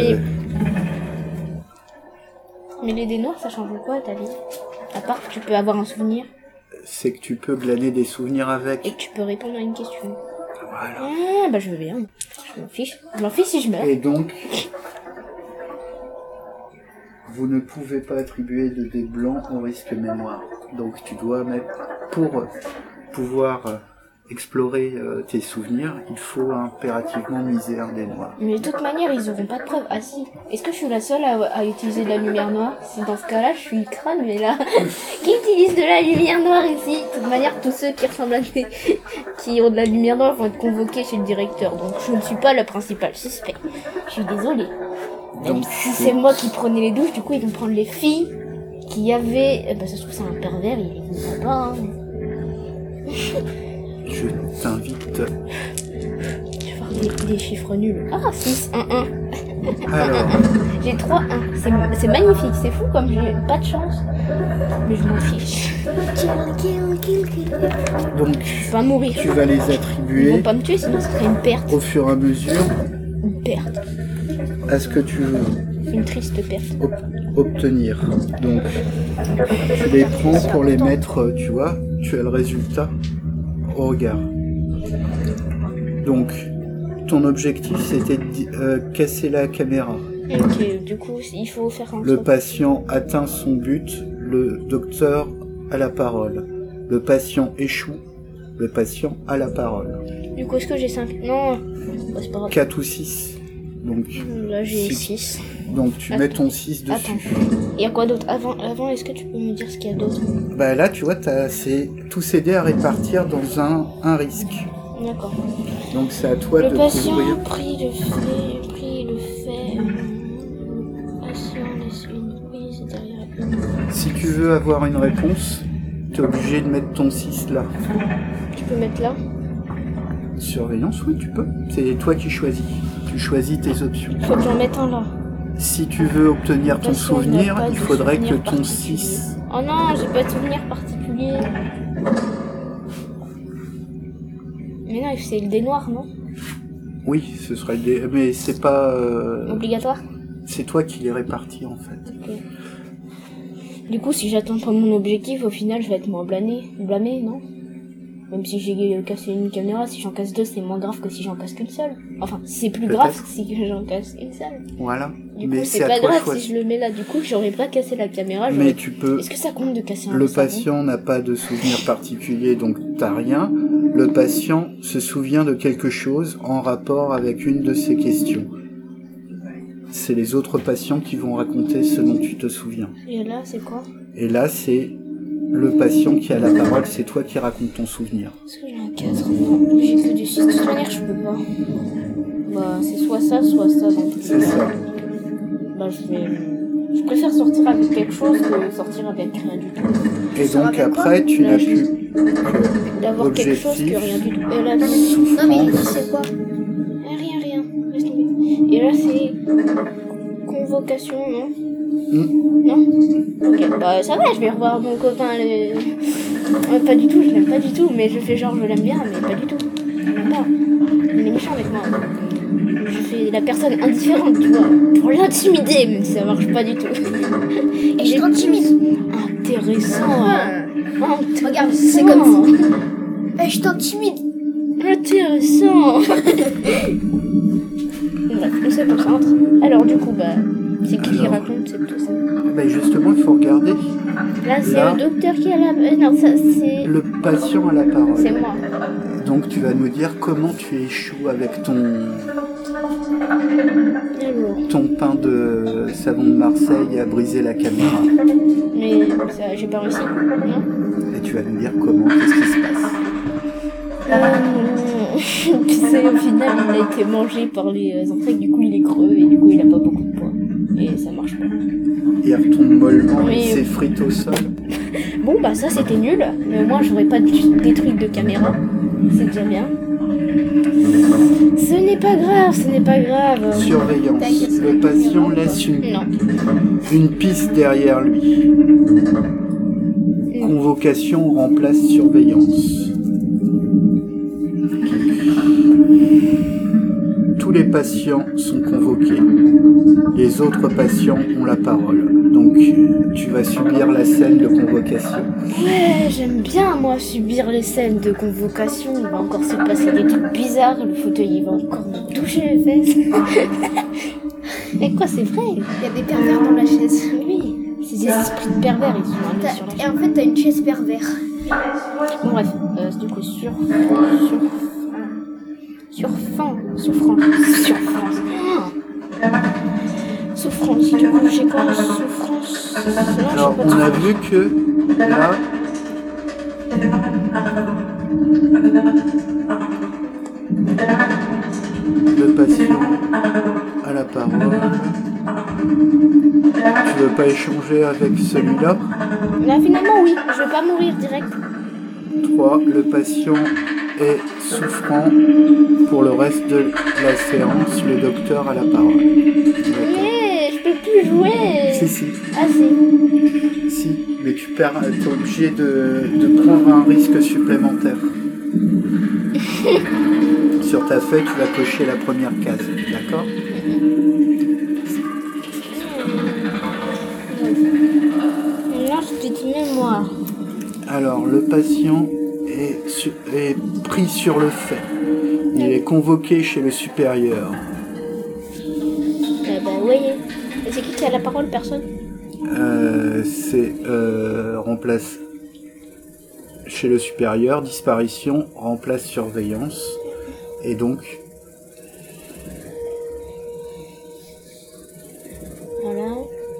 Mais les dés noirs, ça change quoi, ta vie? À part que tu peux avoir un souvenir C'est que tu peux glaner des souvenirs et avec. que tu peux répondre à une question. Voilà. Ah, bah je veux bien. Je m'en fiche. Je m'en fiche si je meurs. Et donc, vous ne pouvez pas attribuer de dés blancs au risque mémoire. Donc tu dois mettre, pour pouvoir explorer tes souvenirs, il faut impérativement miser un dé noir. Mais de toute manière, ils auront pas de preuves. Ah si. Est-ce que je suis la seule à utiliser de la lumière noire? Si dans ce cas-là, je suis crâne, mais là... Qui utilise de la lumière noire ici? De toute manière, tous ceux qui ressemblent à des... qui ont de la lumière noire vont être convoqués chez le directeur. Donc je ne suis pas le principal suspect. Je suis désolée. Même Donc, si c'est moi qui prenais les douches, du coup, ils vont prendre les filles qui avaient... bah ça se trouve, c'est un pervers, il les voit pas, hein. Je t'invite... Je vais voir des chiffres nuls. Ah, 6, 1, 1. Alors, J'ai 3, 1. C'est magnifique, c'est fou comme j'ai pas de chance. Mais je m'en fiche. Kill. donc, Je vais pas mourir. tu vas les Ils vont attribuer pas me tuer, sinon ce serait une perte. au fur et à mesure Une perte. à ce que tu veux Une triste perte. obtenir. Donc, tu les prends pour les mettre, tu vois, tu as le résultat au regard. Donc, ton objectif, c'était de casser la caméra. Ok, du coup, il faut faire un Le truc. patient atteint son but, le docteur a la parole. Le patient échoue, le patient a la parole. Du coup, est-ce que j'ai 5? Non, bah, c'est pas grave. 4 ou 6. Donc, Là, j'ai Six. 6. donc tu mets ton 6 dessus. Attends. Il y a quoi d'autre? Avant, est-ce que tu peux me dire ce qu'il y a d'autre? Bah là, tu vois, tous ces dés à répartir dans un risque. D'accord. Donc c'est à toi Le de patient couvrir. prit le fait. Patient laisse une prise derrière. Si tu veux avoir une réponse, tu es obligé de mettre ton 6 là. Tu peux mettre là? Surveillance, oui, tu peux. C'est toi qui choisis. Tu tu choisis tes options. Faut que j'en mette un là. Si tu veux obtenir ton Patient n'a souvenir, pas il de faudrait que souvenir ton particulier. 6... Oh non, j'ai pas de souvenir particulier. Mais non, c'est le dé noir, non? Oui, ce serait le dé... Mais c'est pas... Obligatoire? C'est toi qui les répartis, en fait. Ok. Du coup, si j'atteins pas mon objectif, au final, je vais être moins blâmé, non? Même si j'ai cassé une caméra, si j'en casse deux, c'est moins grave que si j'en casse qu'une seule. Enfin, c'est plus grave Peut-être. si j'en casse une seule. Voilà. Du Mais coup, c'est c'est à pas toi de grave choisir. si je le mets là. Du coup, j'aurais pas cassé la caméra. Mais tu peux... Est-ce que ça compte de casser un Le savon? patient n'a pas de souvenir particulier, donc t'as rien. Le patient se souvient de quelque chose en rapport avec une de ces questions. C'est les autres patients qui vont raconter ce dont tu te souviens. Et là, c'est quoi? Et là, c'est le patient qui a la parole, c'est toi qui racontes ton souvenir. Est-ce que j'ai un 4? Non, j'ai que du 6. De toute manière, je peux pas. Bah, c'est soit ça, soit ça. Donc, C'est ça. bah, je préfère sortir avec quelque chose que sortir avec rien du tout. Et sors donc avec quoi? après, tu Là, n'as je- plus D'avoir quelque chose que objectif, rien du tout. Et là, Non, mais c'est quoi? rien. Laisse tomber. Et là, c'est convocation, non? Non? Ok, bah ça va, je vais revoir mon copain. Pas du tout, je l'aime pas du tout, mais je fais genre je l'aime bien, mais pas du tout. Je l'aime pas. Il est méchant avec moi. Je fais la personne indifférente, tu vois, pour l'intimider, mais ça marche pas du tout. Et je t'intimide. Intéressant, hein. Regarde, c'est comme ça. Je t'intimide. Intéressant. Bref, on se concentre. Alors du coup, bah, c'est qui Alors. raconte c'est tout ça? Ben justement, il faut regarder. Là, c'est Là. le docteur qui a la... non, ça, c'est... Le patient a la parole. C'est moi. Donc tu vas nous dire comment tu échoues avec Alors, ton pain de savon de Marseille à briser la caméra. mais ça, j'ai pas réussi, non? Et tu vas nous dire comment, qu'est-ce qui se passe. Tu sais, au final, il a été mangé par les insectes, du coup, il est creux, et du coup, il a pas beaucoup de poids. Et ça marche pas. Il retombe mollement, Oui. il s'effrite au sol. Bon, bah ça, c'était nul. Mais au moins, j'aurais pas détruit de caméra. C'est déjà bien. Ce n'est pas grave, ce n'est pas grave. Surveillance. T'inquiète. Le patient laisse Non. une piste derrière lui. Convocation remplace surveillance. Tous les patients sont convoqués. Les autres patients ont la parole. Donc tu vas subir la scène de convocation. Ouais, j'aime bien, moi, subir les scènes de convocation. Il va encore se passer des trucs bizarres. Le fauteuil, il va encore me toucher les fesses. Mais quoi, c'est vrai? Il y a des pervers dans la chaise. Oui, ces esprits de pervers, ils sont amenés sur la Et en fait, t'as une chaise pervers. Bon, bref, du coup, souffrance. Souffrance, du coup, j'ai quoi? Souffrance. Non, Alors j'ai pas de on a vu que là, le patient a la parole. Tu veux pas échanger avec celui-là? Là, finalement, oui, je vais pas mourir direct. 3. Le patient est souffrant. Pour le reste de la séance, le docteur a la parole. D'accord. Mais je peux plus jouer. Si, Ah, si. si, mais tu perds, t'es obligé de prendre un risque supplémentaire. Sur ta feuille, tu vas cocher la première case, d'accord? Là, je te dis mémoire. Alors, le patient est pris sur le fait. Il est convoqué chez le supérieur. Bah, voyez. Et c'est qui a la parole? Personne? Remplace chez le supérieur, disparition, remplace surveillance. Et donc, Voilà.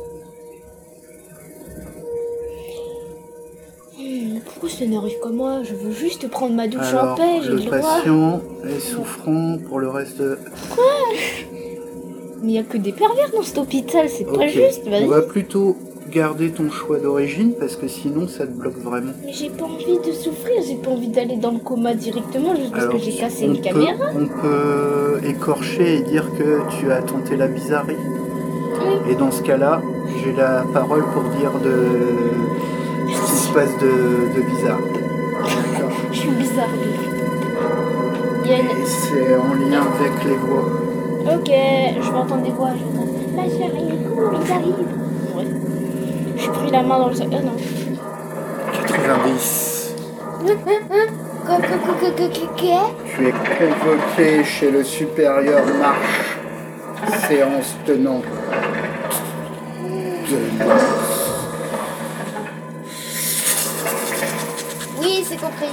Pourquoi ça n'arrive qu'à moi? Je veux juste prendre ma douche en alors, paix, j'ai le le droit. patient est souffrant pour le reste de... Mais il y a que des pervers dans cet hôpital, c'est pas Ok, juste, on vas-y. va plutôt garder ton choix d'origine parce que sinon ça te bloque vraiment. Mais j'ai pas envie de souffrir, j'ai pas envie d'aller dans le coma directement juste parce que j'ai cassé une caméra. On peut écorcher et dire que tu as tenté la bizarrerie. Oui. Et dans ce cas-là, j'ai la parole pour dire ce qui se passe de bizarre. D'accord. Je suis bizarre. Il y a une... Et c'est en lien avec les voix. Ok, je vais entendre des voix. Je vais entendre... Là, j'arrive, cours, ils arrivent. Ouais. J'ai pris la main dans le sac. Ah non. 90. Quoi Tu es convoqué chez le supérieur Marche. Séance tenante. Oui, c'est compris.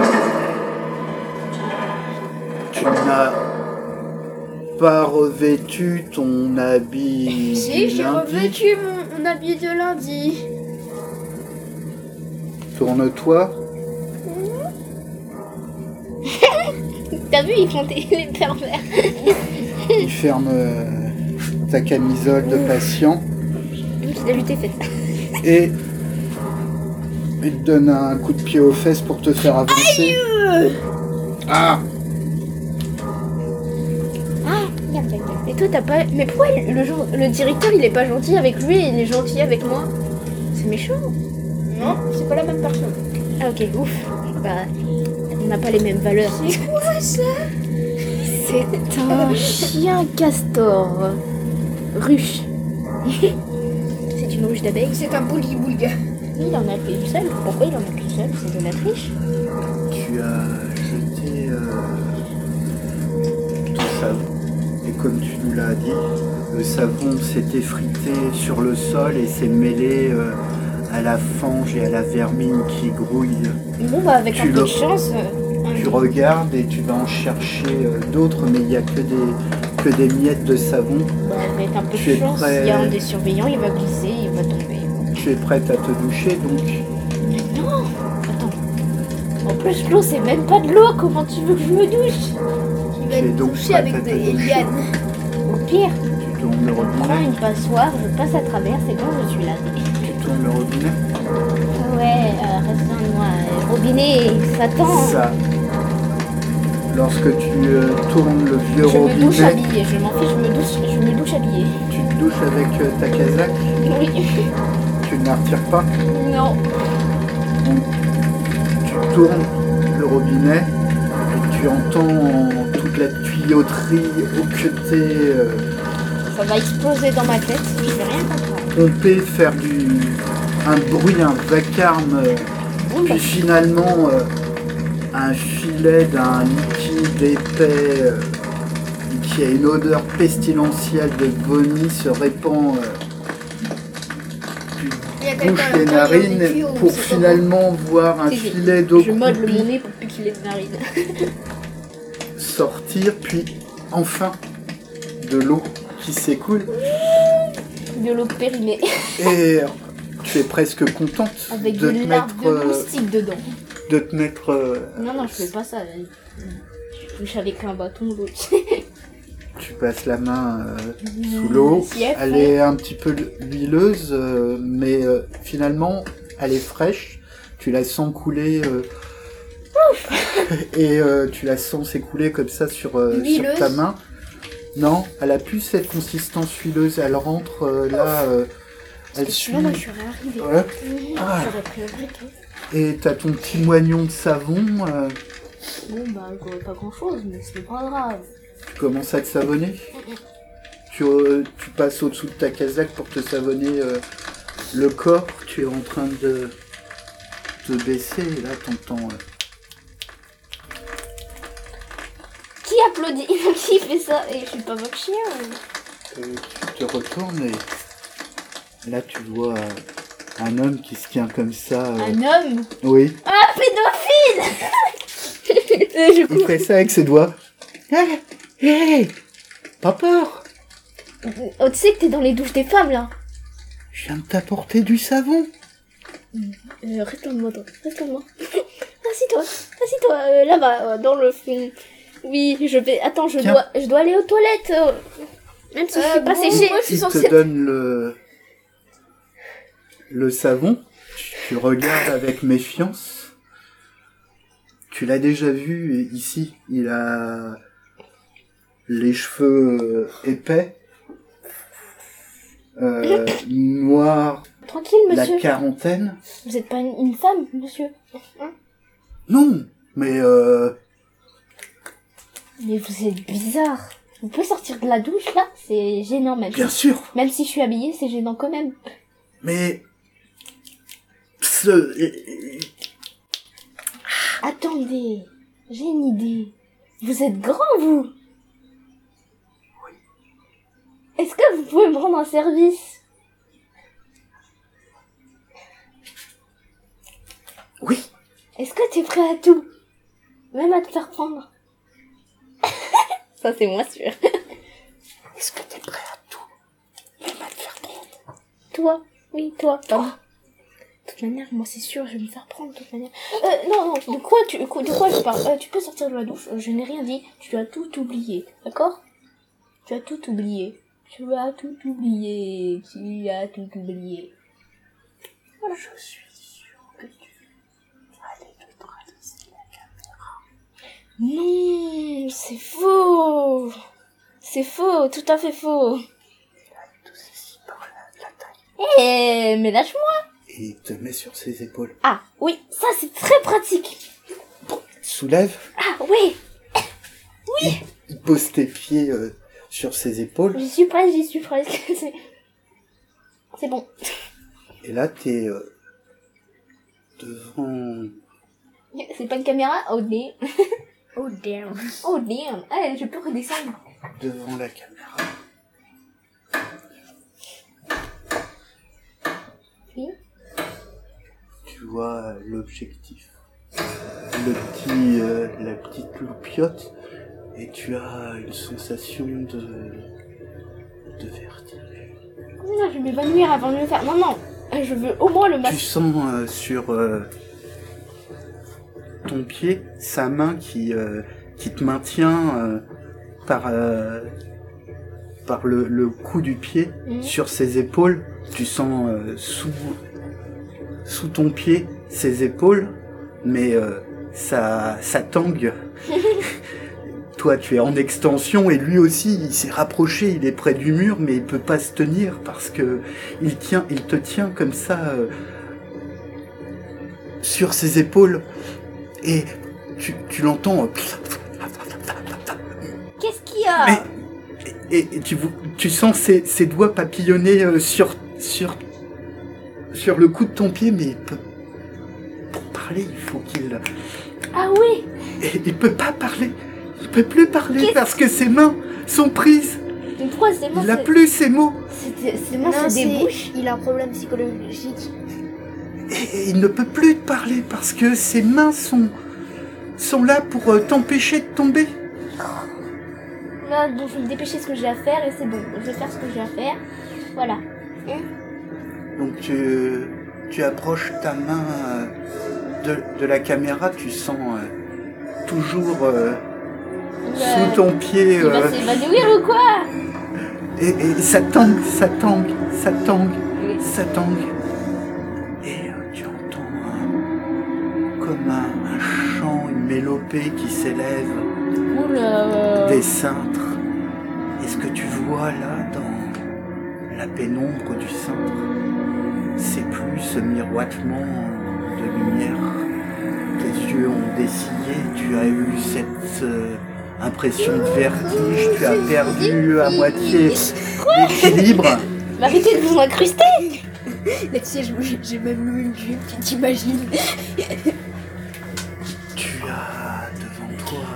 Tu n'as pas revêtu ton habit. Si, j'ai lundi. revêtu mon habit de lundi. Tourne-toi. T'as vu, ils font les pervers. Il ferme ta camisole de patient. La lutte est faite. Et il te donne un coup de pied aux fesses pour te faire avancer. Ah! Et toi, t'as pas... Mais pourquoi le directeur, il est pas gentil avec lui et il est gentil avec moi? C'est méchant. Non, c'est pas la même personne. Ah ok, ouf. Bah, on n'a pas les mêmes valeurs. C'est quoi ça? C'est un chien castor. Ruche. C'est une ruche d'abeilles. C'est un bouli-boulga. Il en a qu'une seule. Pourquoi il en a qu'une seule? C'est de la triche. Tu as jeté ton savon. Et comme tu nous l'as dit, le savon s'est effrité sur le sol et s'est mêlé à la fange et à la vermine qui grouille. Bon bah avec un peu de chance... Tu regardes et tu vas en chercher d'autres, mais il n'y a que des miettes de savon. Bah, avec un peu Tu es de chance, prêt- il y a un des surveillants, il va glisser, il va tomber. Tu es prête à te doucher, donc Mais non! Attends. En plus, l'eau, c'est même pas de l'eau. Comment tu veux que je me douche? Il tu va es être donc touché prête à avec te des doucher. lianes. Au pire, Tu tournes le je prends robinet. une passoire, je passe à travers, c'est bon, je suis lavée. Tu tournes le robinet. Ouais, reste en moi. Robinet, Satan. Ça. Lorsque tu tournes le vieux Je me douche robinet, habillée, je m'en fiche, je me douche habillée. tu te douches avec ta casaque. Oui. Tu ne la retires pas. Non. Donc, tu tournes le robinet et tu entends toute la tuyauterie hoqueter, Ça va exploser dans ma tête, je vais rien comprendre. pomper, faire un bruit, un vacarme, Bon, bah, puis finalement un filet d'un liquide épais qui a une odeur pestilentielle de vomi se répand, puis Il y a quelqu'un bouche les là-dedans, il y a des narines tuyaux, pour c'est finalement voir un je- filet d'eau Je mode croupie mon nez pour plus qu'il ait de narine. sortir, puis enfin de l'eau qui s'écoule. De l'eau périmée. Et tu es presque contente Avec de des te larves mettre, de moustiques dedans. de te mettre. Non, non, je fais pas ça. Je touche avec un bâton l'eau. Tu passes la main sous l'eau. Si elle Elle fait. est un petit peu huileuse, mais finalement, elle est fraîche. Tu la sens couler. Et tu la sens s'écouler comme ça sur ta main. Non, elle a plus cette consistance huileuse. Elle rentre là. Elle suit. Sinon, moi, je serais arrivée. Ouais. Ah. J'aurais pris un briquet. Et t'as ton petit moignon de savon. Bon, bah, j'aurais pas grand chose, mais c'est pas grave. Tu commences à te savonner. Tu passes au-dessous de ta casaque pour te savonner le corps. Tu es en train de te baisser. Et là, t'entends. Qui applaudit? Qui fait ça? Et je suis pas votre chien. Tu te retournes et là, tu vois un homme qui se tient comme ça. Un homme? Oui. Ah, pédophile! Je Il fait ça avec ses doigts. Hey, hey, pas peur. Oh, tu sais que t'es dans les douches des femmes, là. Je viens de t'apporter du savon. Reste en moi, toi. Reste en moi. Assis-toi. Assis-toi, là-bas, dans le fond. Oui, je vais... Attends, je Tiens. dois aller aux toilettes. Même si je suis pas bon, séchée. moi, je suis Il te censée... donne le savon, tu le regardes avec méfiance. Tu l'as déjà vu ici, il a les cheveux épais, noirs, Tranquille, monsieur. la quarantaine. Vous n'êtes pas une femme, monsieur. Non, mais Mais vous êtes bizarre. Vous pouvez sortir de la douche, là? C'est gênant, même. bien sûr, Même si je suis habillée, c'est gênant quand même. mais Attendez, j'ai une idée. Vous êtes grand, vous? Oui. Est-ce que vous pouvez me rendre un service? oui, Est-ce que t'es prêt à tout? Même à te faire prendre? Ça, c'est moins sûr. est-ce que t'es prêt à tout, même à te faire prendre? Toi? Oui, toi. Pardon. De toute manière, moi, c'est sûr, je vais me faire prendre, de toute manière. Non, de quoi je parle? Tu peux sortir de la douche, je n'ai rien dit. Tu as tout oublié, d'accord? Tu as tout oublié. Tu as tout oublié. Tu as tout oublié. Voilà. Je suis sûr que tu allais neutraliser la caméra. Non, c'est faux. C'est faux, tout à fait faux. Tout ceci par la taille. Eh, mais lâche-moi. Et il te met sur ses épaules. Ah, oui, ça c'est très pratique. Soulève. Ah, oui. Il pose tes pieds sur ses épaules. J'y suis presque. C'est bon. Et là, t'es devant... C'est pas une caméra? Oh, damn. Oh damn. Oh, damn. Eh, je peux redescendre. Devant la caméra. Oui. Tu vois l'objectif. La petite loupiote. Et tu as une sensation de vertige. Non, je vais m'évanouir avant de le faire. Non. Je veux au moins le Tu masque. sens sur ton pied sa main qui te maintient par le cou du pied sur ses épaules. Tu sens sous ton pied ses épaules, mais ça tangue. Toi, tu es en extension et lui aussi, il s'est rapproché, il est près du mur, mais il peut pas se tenir parce que il te tient comme ça sur ses épaules et tu l'entends. Qu'est-ce qu'il y a? Mais, et tu sens ses doigts papillonner sur le cou de ton pied, mais pour parler, il faut qu'il... Ah oui. Et il peut pas parler. Il peut plus parler parce que ses mains sont prises. Mais pourquoi ses mains? Il a plus ses mots. Ses mains, c'est des bouches. Il a un problème psychologique. Et il ne peut plus te parler parce que ses mains sont là pour t'empêcher de tomber. Là, donc je vais me dépêcher ce que j'ai à faire et c'est bon. Je vais faire ce que j'ai à faire. Voilà. Donc tu approches ta main de la caméra, tu sens toujours sous ton pied. Il va s'évanouir ou quoi? Et ça tangue. Et tu entends comme un chant, une mélopée qui s'élève Oula. des cintres. Et ce que tu vois là dans la pénombre du cintre, c'est plus ce miroitement de lumière. Tes yeux ont dessillé, tu as eu cette impression de vertige, tu as perdu à moitié l'équilibre. Mais arrêtez de vous incruster. Là, tu sais, j'ai même lu une jupe, tu t'imagines. Tu as devant toi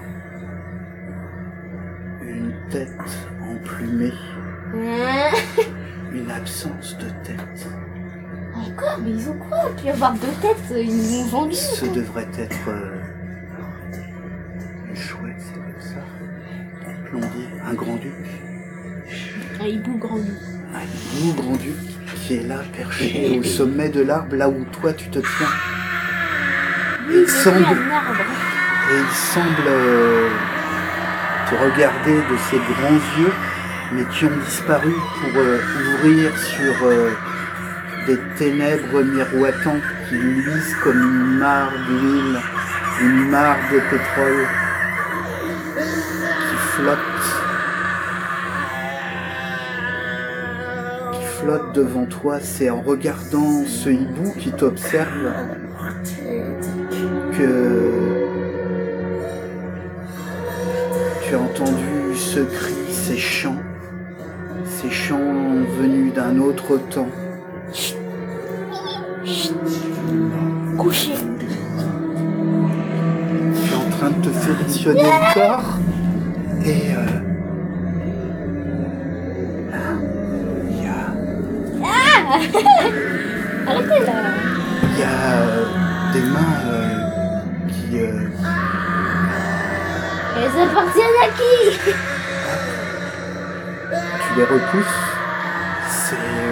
une tête emplumée, une absence de tête. Encore? Mais ils ont quoi? Pu avoir deux têtes, ils nous ont vendu. Ce devrait être une chouette, c'est comme ça. L'on dit un grand-duc. Un hibou grand nu. Un hibou grand-duc qui est là, perché au sommet de l'arbre, là où toi tu te tiens. Et il semble te regarder de ses grands yeux, mais qui ont disparu pour ouvrir sur des ténèbres miroitantes qui luisent comme une mare d'huile, une mare de pétrole qui flotte devant toi. C'est en regardant ce hibou qui t'observe que tu as entendu ce cri, ces chants venus d'un autre temps. Couché. Tu es en train de te sélectionner le corps et il y a Arrêtez là. il y a des mains qui Elles appartiennent à qui? tu les repousses. C'est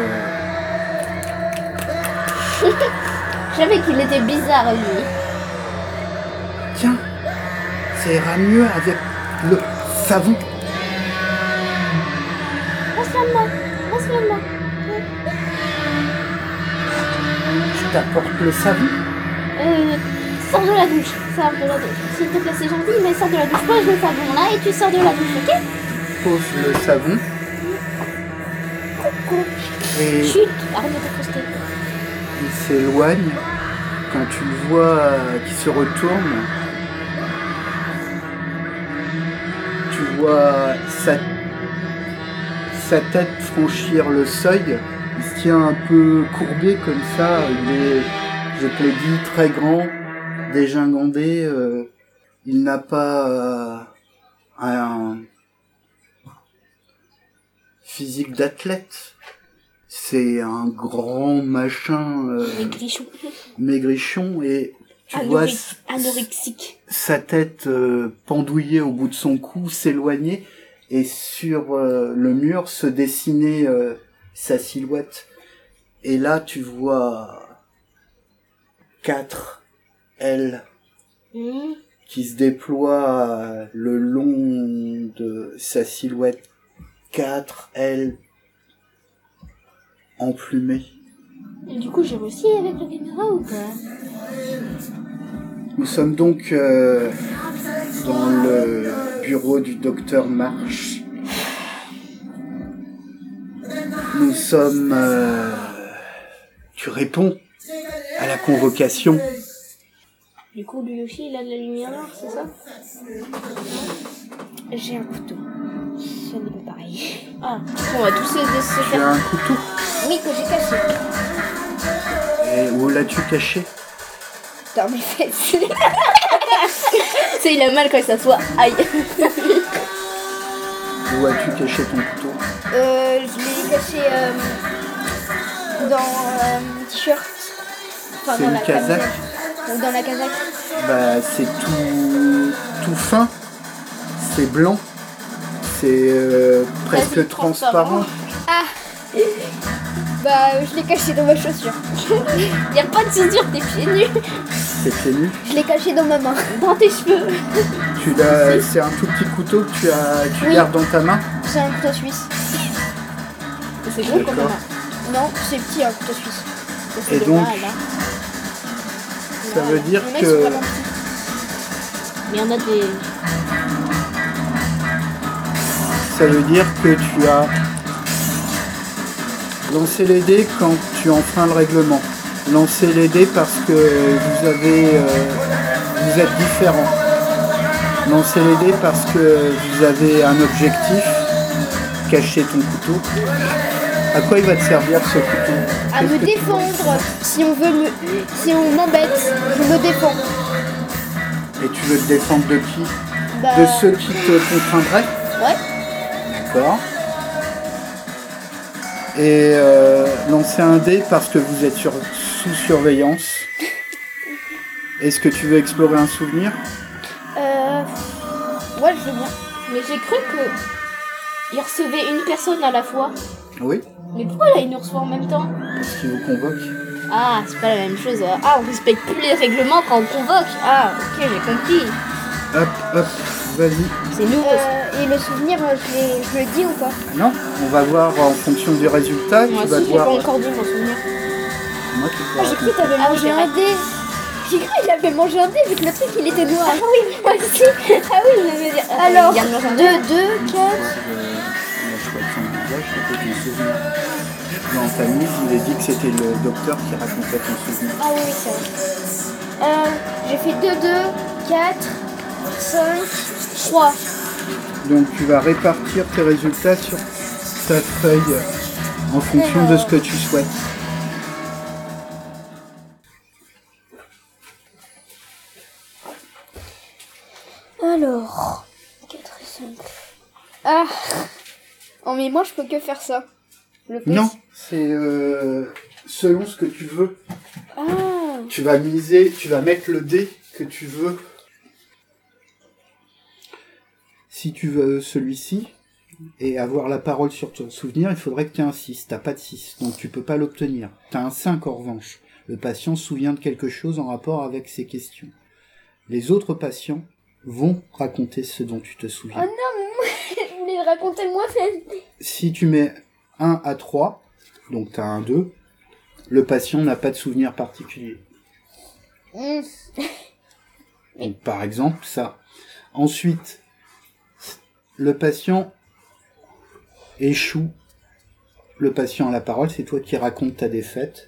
Je savais qu'il était bizarre lui. tiens, ça ira mieux avec le savon. Passe-la-moi. Je t'apporte le savon. Sors de la douche. S'il te plaît, c'est gentil, mais sors de la douche. Pose le savon là et tu sors de la douche, ok? Pose le savon. Et Chut, arrête de te poster. il s'éloigne. Quand tu le vois qui se retourne, tu vois sa tête franchir le seuil. Il se tient un peu courbé comme ça. Il est, je te l'ai dit, très grand, dégingandé. Il n'a pas un physique d'athlète. C'est un grand machin maigrichon et tu vois anorexique. sa tête pendouillée au bout de son cou s'éloigner et sur le mur se dessiner sa silhouette. Et là tu vois 4 ailes qui se déploient le long de sa silhouette. 4 ailes emplumées. Et du coup, j'ai réussi avec la caméra ou pas? Nous sommes donc dans le bureau du docteur Marsh. Nous sommes... tu réponds à la convocation. Du coup, lui aussi, il a de la lumière noire, c'est ça? J'ai un couteau. Ce n'est pas pareil. Ah, on va tous se Tu faire... as un couteau. Oui, que j'ai caché. Et où l'as-tu caché? Dans mes fesses. Tu sais, il a mal quand il s'assoit. Aïe. Où as-tu caché ton couteau? Je l'ai caché dans mon t-shirt. Enfin, C'est dans une la casaque? camisole. Ou dans la casaque. Bah c'est tout fin. C'est blanc. C'est presque Quasi transparent. Bah, je l'ai caché dans ma chaussure. Y a pas de soudure, t'es pieds nus. C'est pieds nus. Je l'ai caché dans ma main. Dans tes cheveux. C'est un tout petit couteau que tu Oui. gardes dans ta main. C'est un couteau suisse. C'est gros quand même. D'accord. Non, c'est petit un couteau suisse. Et C'est donc, mal, hein. ça veut dire Les mecs que sont vraiment petits. Mais il y en a des... ça veut dire que tu as lancé les dés quand tu enfreins le règlement. Lancez les dés parce que vous êtes différents. Lancez les dés parce que vous avez un objectif. Cacher ton couteau. À quoi il va te servir ce couteau? À Qu'est-ce me que tu veux? défendre. Si on m'embête, je me défends. Et tu veux te défendre de qui? Bah, De ceux qui te contraindraient? ouais. D'accord. Et lancer un dé parce que vous êtes sous surveillance. Est-ce que tu veux explorer un souvenir? Ouais, je veux bien. Mais j'ai cru que... il recevait une personne à la fois. Oui. Mais pourquoi là, il nous reçoit en même temps? Parce qu'il vous convoque. Ah, c'est pas la même chose. Ah, on respecte plus les règlements quand on convoque. Ah, ok, j'ai compris. Hop, hop, vas-y. C'est nouveau. Et le souvenir, je le dis ou pas? Non, on va voir en fonction du résultat. Moi Tu vas aussi, j'ai pas devoir encore dit mon souvenir. Moi, tu peux J'ai cru que t'avais mangé un dé. J'ai cru qu'il avait mangé un dé vu que le truc il était noir. Ah oui, moi aussi. Ah oui, je veux dire. Alors, il vient de manger un 2, dé. 2, 4. La chouette son visage, c'était ton souvenir. Dans ta mise, il est dit que c'était le docteur qui racontait ton souvenir. Ah oui, c'est vrai. J'ai fait 2, 2, 4, 5, 3. Donc tu vas répartir tes résultats sur ta feuille en fonction de ce que tu souhaites. Alors, 4 et 5. Ah. Oh mais moi je peux que faire ça. Le petit. Non, c'est selon ce que tu veux. Ah. Tu vas miser, tu vas mettre le dé que tu veux. Si tu veux celui-ci et avoir la parole sur ton souvenir, il faudrait que tu aies un 6. T'as pas de 6, donc tu peux pas l'obtenir. Tu as un 5 en revanche. Le patient se souvient de quelque chose en rapport avec ces questions. Les autres patients vont raconter ce dont tu te souviens. Oh non, mais moi je voulais raconter moi-même. Si tu mets 1 à 3, donc tu as un 2, le patient n'a pas de souvenir particulier. Donc, par exemple, ça. Ensuite, le patient échoue. Le patient a la parole, c'est toi qui racontes ta défaite.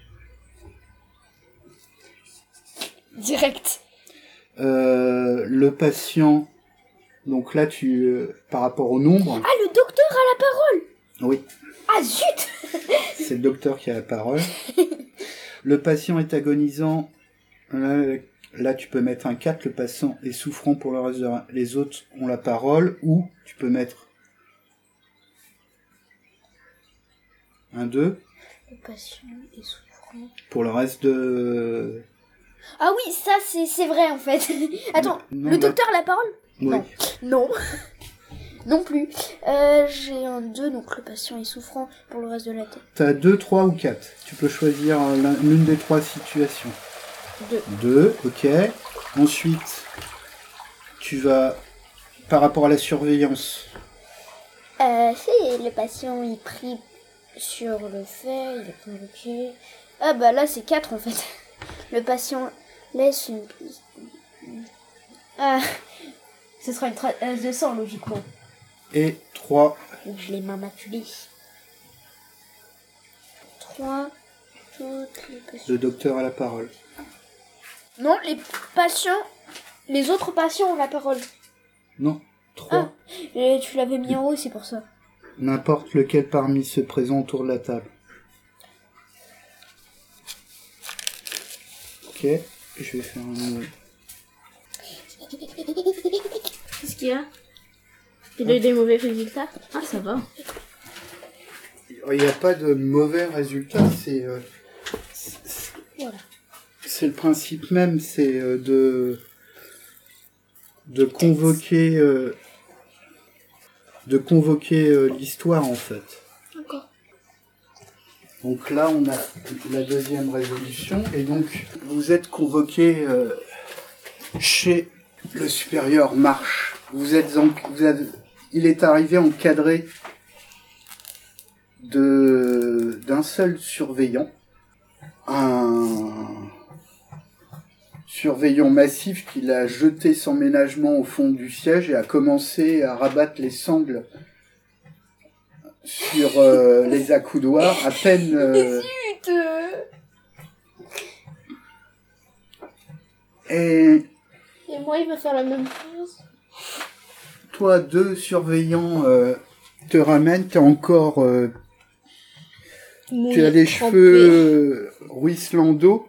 Direct. Le patient, donc là, par rapport au nombre, Ah, le docteur a la parole. oui, Ah zut. c'est le docteur qui a la parole. Le patient est agonisant. Là, tu peux mettre un 4, le patient est souffrant pour le reste les autres ont la parole, ou tu peux mettre un 2 Le patient est souffrant. pour le reste de... Ah oui, ça c'est vrai en fait. Attends, Non, le bah- docteur a la parole? Oui. Non. Non. Non plus. J'ai un 2, donc le patient est souffrant pour le reste de la tête. T'as 2, 3 ou 4. Tu peux choisir l'une des trois situations. 2. 2, ok. Ensuite, tu vas, par rapport à la surveillance, C'est le patient il prie sur le fait, il est convoqué. Ah bah là c'est 4 en fait. Le patient laisse une piste. Ah, Ce sera une trace de sang, logiquement. et 3, je l'ai main maculé. 3. Toutes les patients. le docteur a la parole. Non, les patients. Les autres patients ont la parole. Non, 3. Ah, et tu l'avais mis en haut, c'est pour ça. N'importe lequel parmi ceux présents autour de la table. Ok, je vais faire un... Qu'est-ce qu'il y a? Il a eu des mauvais résultats? Ah, ça va. Il n'y a pas de mauvais résultat, Voilà. c'est le principe même, c'est de convoquer l'histoire en fait. D'accord. Donc là, on a la deuxième résolution, et donc vous êtes convoqué chez le supérieur Marche. Il est arrivé encadré d'un seul surveillant, un surveillant massif qui l'a jeté sans ménagement au fond du siège et a commencé à rabattre les sangles sur les accoudoirs à peine. Et Et moi, il va faire la même chose. toi, 2 surveillants te ramènent, t'es encore... tu as les cheveux ruisselant d'eau.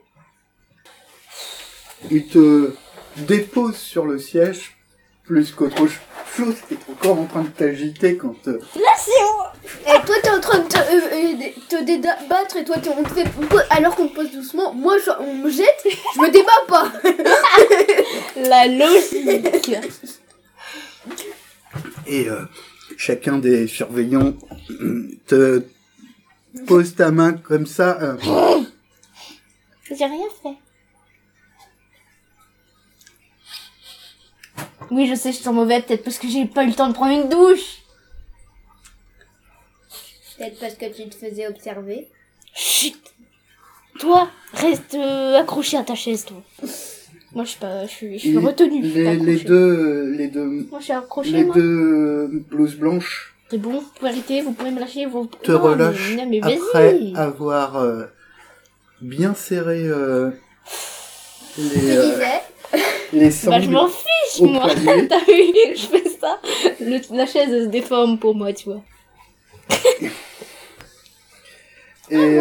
Ils te déposent sur le siège plus qu'autre chose. T'es encore en train de t'agiter quand... Là, c'est moi. Et toi, t'es en train de te débattre et toi, on te fait... Alors qu'on te pose doucement, moi, on me jette, je me débat pas. La logique. Et chacun des surveillants te pose ta main comme ça. J'ai rien fait. Oui, je sais, je sens mauvais, peut-être parce que j'ai pas eu le temps de prendre une douche. Peut-être parce que tu te faisais observer. Chut. Toi, reste accroché à ta chaise, toi. Moi, je suis retenue. je suis pas Les accrochée. deux, Moi, je suis accrochée, les moi. deux blouses blanches C'est bon, vous pouvez arrêter, vous pouvez me lâcher. te Non, relâchent mais après vas-y. avoir bien serré Il les disait. les Bah, je sangles m'en fiche, au moi. poignet. T'as vu, je fais ça. La chaise elle se déforme pour moi, tu vois. Et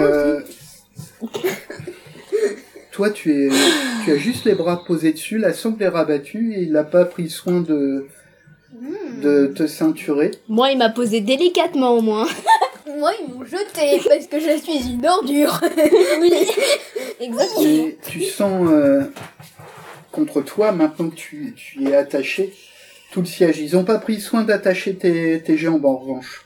toi, tu as juste les bras posés dessus, la sangle est rabattue et il n'a pas pris soin de te ceinturer. Moi, il m'a posé délicatement au moins. Moi, ils m'ont jeté parce que je suis une ordure. Oui, exactement. Et tu sens contre toi, maintenant que tu y es attaché, tout le siège. Ils n'ont pas pris soin d'attacher tes jambes en revanche.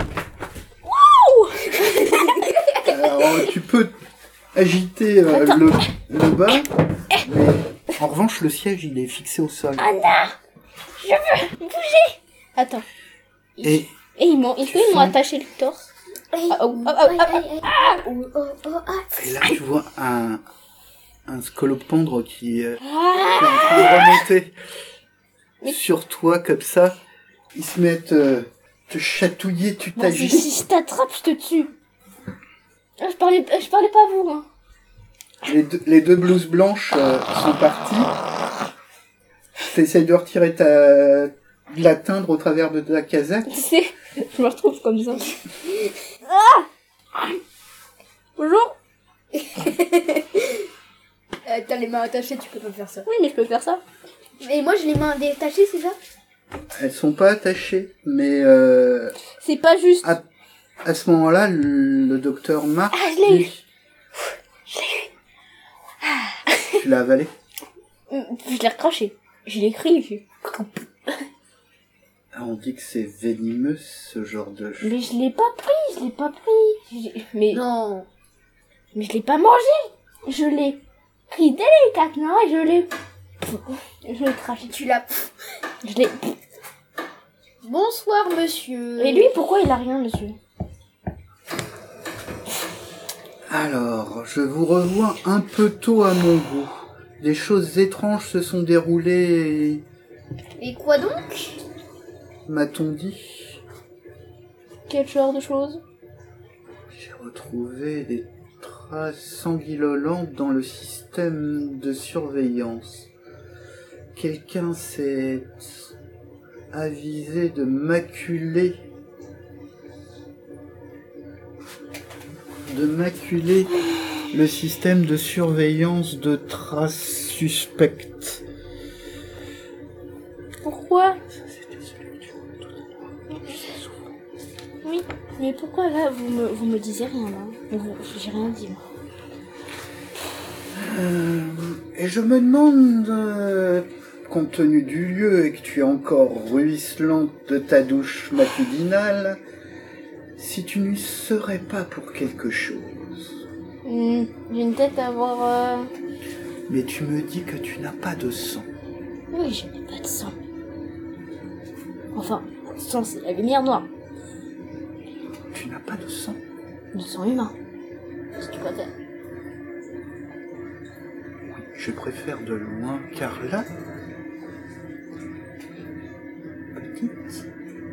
Alors, tu peux agiter le bas, mais en revanche, le siège, il est fixé au sol. Anna, je veux bouger. Attends. Et Ils m'ont attaché le torse. Et là, tu vois un scolopendre qui est en train de remonter sur toi comme ça. Ils se mettent te chatouiller, tu Moi, t'agites. si je t'attrape, je te tue. Je parlais pas à vous. Hein. Les deux blouses blanches sont parties. T'essayes de retirer de l'atteindre au travers de ta casaque. Tu sais, je me retrouve comme ça. Bonjour. T'as les mains attachées, tu peux pas faire ça. Oui, mais je peux faire ça. Et moi, j'ai les mains détachées, c'est ça? Elles sont pas attachées, mais C'est pas juste. à ce moment-là, le docteur Marc... Ah, je l'ai eu. Tu l'as avalé? Je l'ai recraché. Je l'ai crié. On dit que c'est venimeux, ce genre de... Mais je l'ai pas pris. Mais Non. je l'ai pas mangé. Je l'ai pris délicatement et je l'ai craché. Tu l'as. Je l'ai. Bonsoir, monsieur. Et lui, pourquoi il a rien, monsieur? Alors, je vous revois un peu tôt à mon goût. Des choses étranges se sont déroulées, Et quoi donc? m'a-t-on dit. Quel genre de choses? J'ai retrouvé des traces sanguinolentes dans le système de surveillance. Quelqu'un s'est avisé de maculer le système de surveillance de traces suspectes. Pourquoi? Oui, mais pourquoi là vous me disiez rien là? J'ai rien dit moi. Et je me demande, compte tenu du lieu et que tu es encore ruisselante de ta douche matinale, si tu n'y serais pas pour quelque chose. J'ai une tête à avoir... Mais tu me dis que tu n'as pas de sang. Oui, je n'ai pas de sang. Enfin, le sang c'est la lumière noire. Tu n'as pas de sang. Du sang humain. Si tu préfères. Je préfère de loin, car là, petite,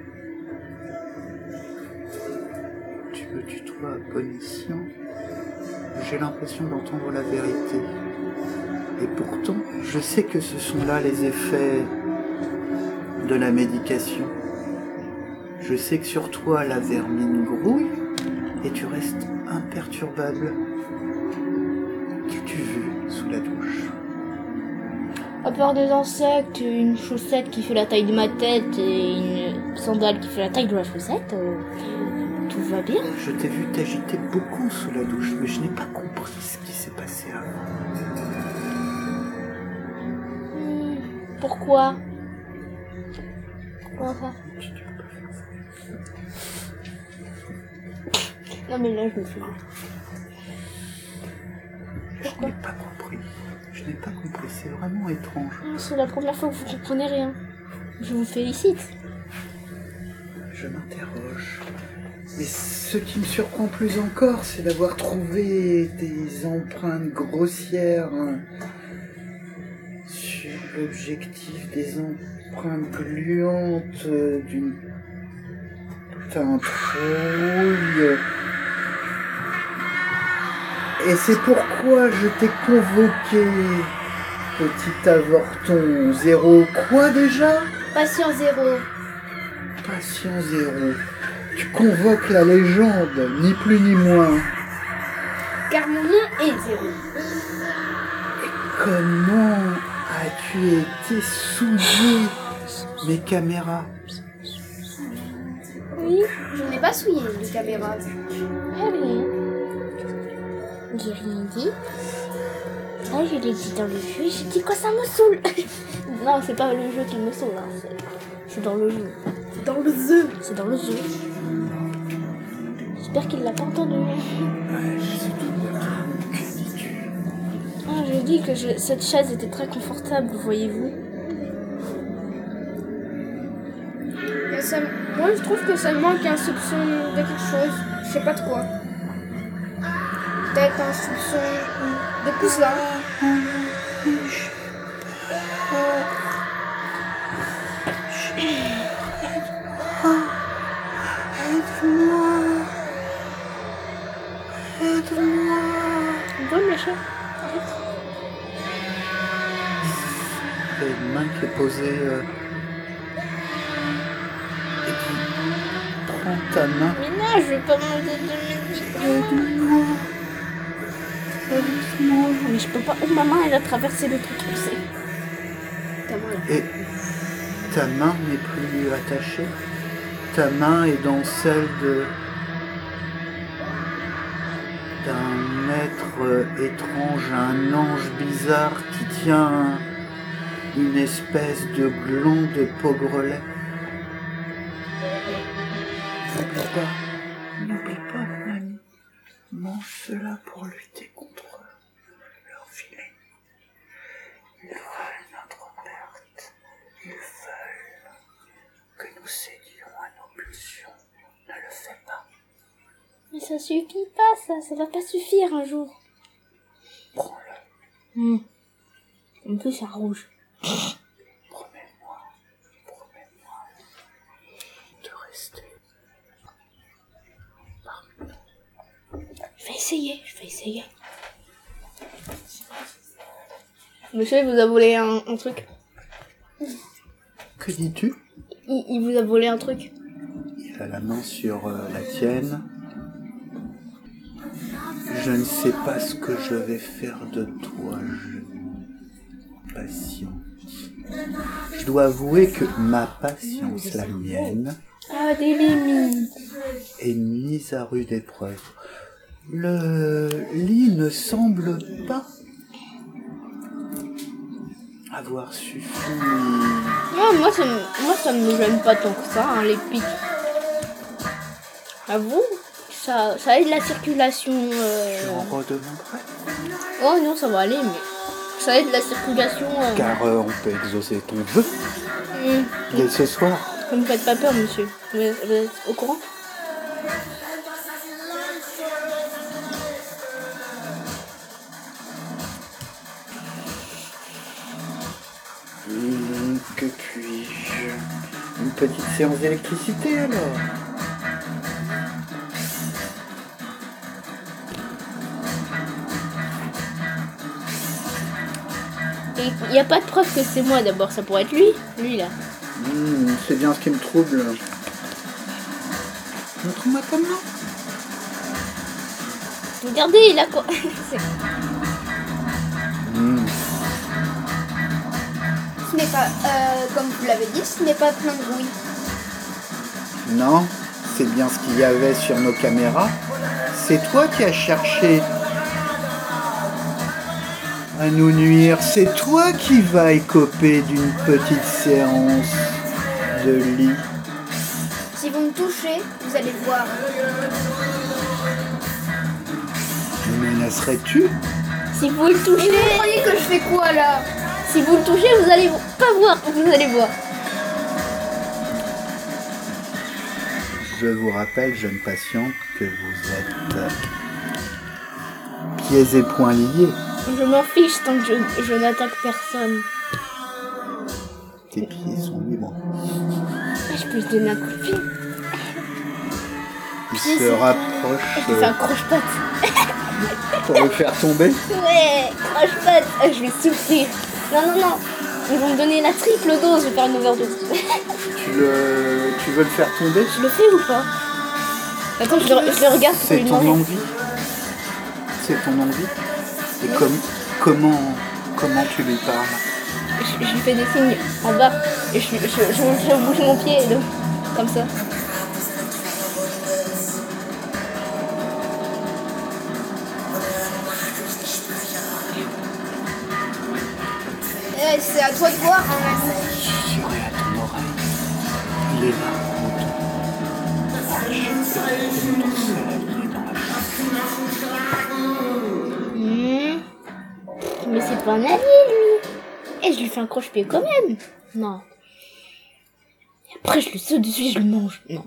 tu me tutoies à bon escient, j'ai l'impression d'entendre la vérité. Et pourtant, je sais que ce sont là les effets de la médication. Je sais que sur toi, la vermine grouille, et tu restes imperturbable. Qu'as-tu vu sous la douche? À part des insectes, une chaussette qui fait la taille de ma tête et une sandale qui fait la taille de la chaussette, tout va bien. Je t'ai vu t'agiter beaucoup sous la douche, mais je n'ai pas compris ce qui s'est passé avant. Pourquoi? Pourquoi ça? Non mais là je me fais. Je n'ai pas compris. Je n'ai pas compris. C'est vraiment étrange. C'est la première fois que vous comprenez rien. Je vous félicite. Je m'interroge. Mais ce qui me surprend plus encore, c'est d'avoir trouvé des empreintes grossières sur l'objectif, des empreintes gluantes d'une teinte rouille. Et c'est pourquoi je t'ai convoqué, petit avorton. 0 quoi déjà? Patient 0. Patient 0. Tu convoques la légende, ni plus ni moins. Car mon nom est 0. Et comment as-tu été souillé mes caméras? Oui, je n'ai pas souillé les caméras. Rien. J'ai rien dit. Ah, je l'ai dit dans le jeu. J'ai dit quoi, ça me saoule. Non, c'est pas le jeu qui me saoule. Hein. C'est dans le jeu. Dans le jeu. C'est dans le jeu. J'espère qu'il l'a pas entendu. Ah, j'ai dit que cette chaise était très confortable, voyez-vous. Moi, je trouve que ça manque un soupçon de quelque chose. Je sais pas de quoi. Peut-être un soupçon de poussin. Aide-moi. Donne le chat. Il y a une main qui est posée. Et qui prend ta main. Mais non, je vais pas manger de médicaments. Aide-moi. Aide-moi. Mais je peux pas. Oh, ma main, elle a traversé le truc, tu sais. Et ta main n'est plus attachée. Ta main est dans celle d'un être étrange, un ange bizarre qui tient une espèce de gland de pogrelet. N'oublie pas, mon ami. Mange cela pour lutter contre leur filet. Ils veulent notre perte. Ils veulent que nous cédions à nos pulsions. Ne le fais pas. Mais ça suffit pas, ça va pas suffire un jour. Prends-le. En plus, c'est rouge. Promets-moi de rester parmi nous. Je vais essayer. Monsieur, il vous a volé un truc. Que dis-tu? Il vous a volé un truc. Il a la main sur la tienne. Je ne sais pas ce que je vais faire de toi, jeune patiente. Je dois avouer que ma patience, la mienne, Ah, des limites. est mise à rude épreuve. Le lit ne semble pas avoir suffi. Moi, ça me gêne pas tant que ça, hein, les pics. À vous, ça aide la circulation. Je en redemanderai. Oh non, ça va aller, mais ça aide la circulation. Car on peut exaucer ton vœu dès ce soir. Ne me faites pas peur, monsieur. Vous êtes au courant? Que puis-je? Une petite séance d'électricité alors? Il n'y a pas de preuve que c'est moi d'abord, ça pourrait être lui là. C'est bien ce qui me trouble. Montre-moi ta main. Regardez, il a quoi? Ce n'est pas, comme vous l'avez dit, ce n'est pas plein de bruit. Non, c'est bien ce qu'il y avait sur nos caméras. C'est toi qui as cherché à nous nuire. C'est toi qui vas écoper d'une petite séance de lit. Si vous me touchez, vous allez voir. Me menacerais-tu? Si vous le Et touchez, vous croyez que je fais quoi là? si vous le touchez, vous allez pas voir, vous allez voir. Je vous rappelle, jeune patiente, que vous êtes pieds et poings liés. Je m'en fiche tant que je n'attaque personne. Tes pieds sont libres. Je peux te donner un coup de pied. Il Pieds, se c'est rapproche Je vais faire un croche-patte. pour le faire tomber. Ouais, croche-patte. Je vais souffrir. Non. Ils vont me donner la triple dose. Je vais faire une overdose. Tu veux le faire tomber? Je le fais ou pas? Attends, je le regarde pour C'est lui ton demander. envie. C'est ton envie. Et comment tu lui parles? Je lui fais des signes en bas. Et je bouge mon pied. Donc, comme ça. C'est à toi de voir. Susurrer à ton oreille. Il est là. Mais c'est pas un allié, lui. Et je lui fais un croche-pied quand même. Non. Et après, je lui saute dessus et je le mange. Non.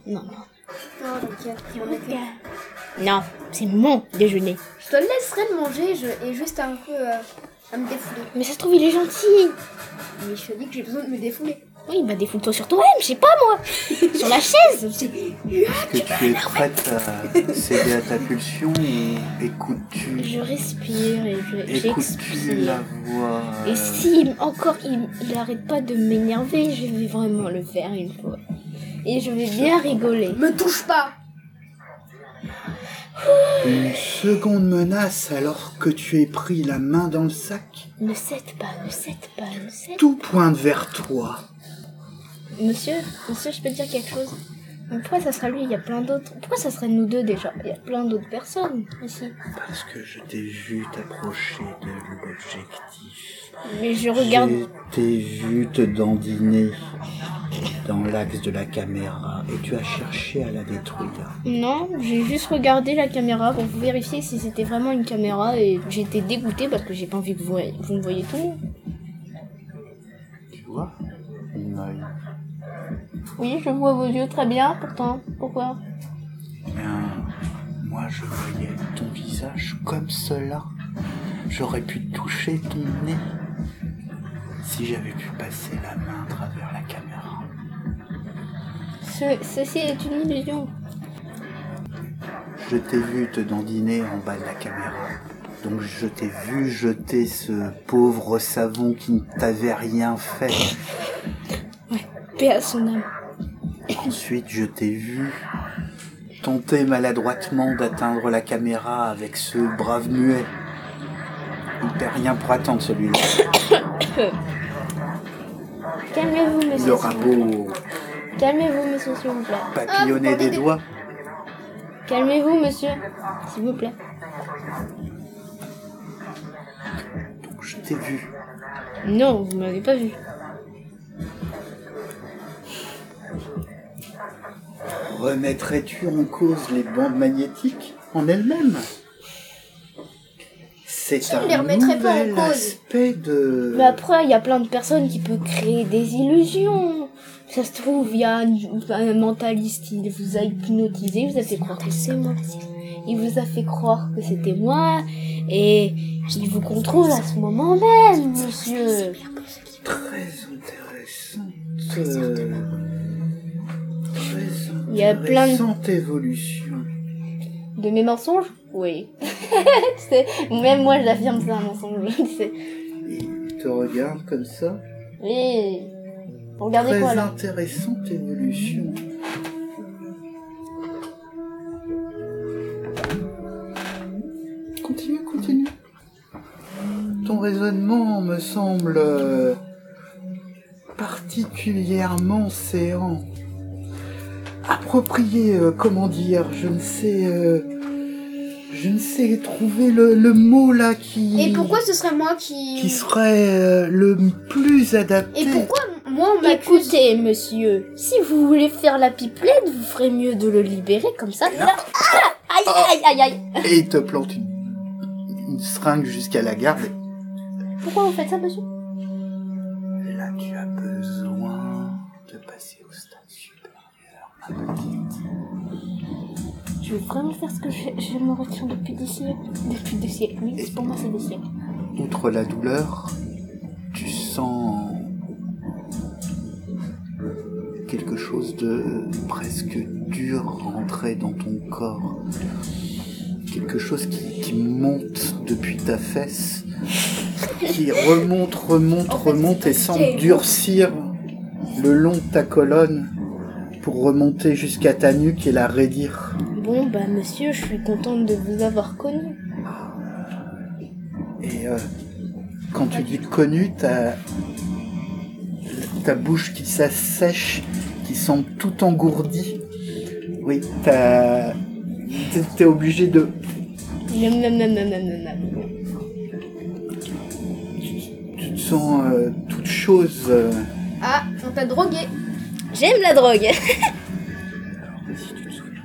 Non, c'est mon déjeuner. Je te laisserai le manger et juste un peu à me défouler. Mais ça se trouve, il est gentil. Mais je te dis que j'ai besoin de me défouler. Oui, bah défoule-toi sur toi-même, je sais pas moi. Sur la chaise. Est-ce que tu es prête à céder à ta pulsion ou écoutes-tu Je respire et Écoutes-tu j'expire. la voix Et si encore il arrête pas de m'énerver, je vais vraiment le faire une fois. Et je vais bien rigoler. Me touche pas. Une seconde menace alors que tu es pris la main dans le sac? Ne cède pas. Tout pointe vers toi. Monsieur, je peux te dire quelque chose? Mais pourquoi ça sera lui? Il y a plein d'autres. Pourquoi ça serait nous deux déjà? Il y a plein d'autres personnes ici. Parce que je t'ai vu t'approcher de l'objectif. Mais je regarde. Je t'ai vu te dandiner dans l'axe de la caméra et tu as cherché à la détruire. Non, j'ai juste regardé la caméra pour vérifier si c'était vraiment une caméra et j'étais dégoûtée parce que j'ai pas envie que vous me voyez tout. Tu vois mon œil. Oui, je vois vos yeux très bien, pourtant. Pourquoi? Bien, moi je voyais ton visage comme cela. J'aurais pu toucher ton nez si j'avais pu passer la main à travers la caméra. Ceci est une illusion. Je t'ai vu te dandiner en bas de la caméra. Donc je t'ai vu jeter ce pauvre savon qui ne t'avait rien fait. Ouais, paix à son âme. Ensuite, je t'ai vu tenter maladroitement d'atteindre la caméra avec ce brave muet. Il perd rien pour attendre celui-là. Calmez-vous, monsieur. Il aura beau Calmez-vous, monsieur, s'il vous plaît. papillonner des doigts. Calmez-vous, monsieur, s'il vous plaît. Donc je t'ai vu. Non, vous m'avez pas vu. Remettrais-tu en cause les bandes magnétiques en elles-mêmes? C'est Je un les remettrais pas en nouvel cause. aspect de... Mais après, il y a plein de personnes qui peuvent créer des illusions. Ça se trouve, il y a un mentaliste, il vous a hypnotisé, il vous a fait croire que c'est moi. Il vous a fait croire que c'était moi, et il vous contrôle à ce moment même, monsieur. Très intéressante. Il y a plein de- intéressante évolution. De mes mensonges? Oui. Même moi, je l'affirme, c'est un mensonge. Il te regarde comme ça. Oui. Regardez Très quoi, là? intéressante évolution. Continue. Ton raisonnement me semble particulièrement séant. Approprié, comment dire, je ne sais trouver le mot là qui... Et pourquoi ce serait moi qui serait le plus adapté. Et pourquoi moi on m'accuse? Écoutez, monsieur, si vous voulez faire la pipelette, vous ferez mieux de le libérer comme ça. Là. Ah, aïe. Et il te plante une seringue jusqu'à la garde. Pourquoi vous faites ça, monsieur? Là, tu as besoin de passer au stade supérieur, ma petite. Je veux vraiment faire ce que j'aimerais faire depuis des siècles. Depuis des siècles, oui, pour moi c'est des siècles. Outre la douleur, tu sens quelque chose de presque dur rentrer dans ton corps. Quelque chose qui monte depuis ta fesse, qui remonte et semble durcir le long de ta colonne pour remonter jusqu'à ta nuque et la raidir. Bon, bah monsieur, je suis contente de vous avoir connu. Et quand tu dis connu, ta bouche qui s'assèche, qui semble tout engourdie. Oui, t'es obligé de... Nam, nam, nam, nam, nam, nam, nam. Tu te sens toute chose... Ah, on t'a drogué. J'aime la drogue. Alors, si tu te souviens...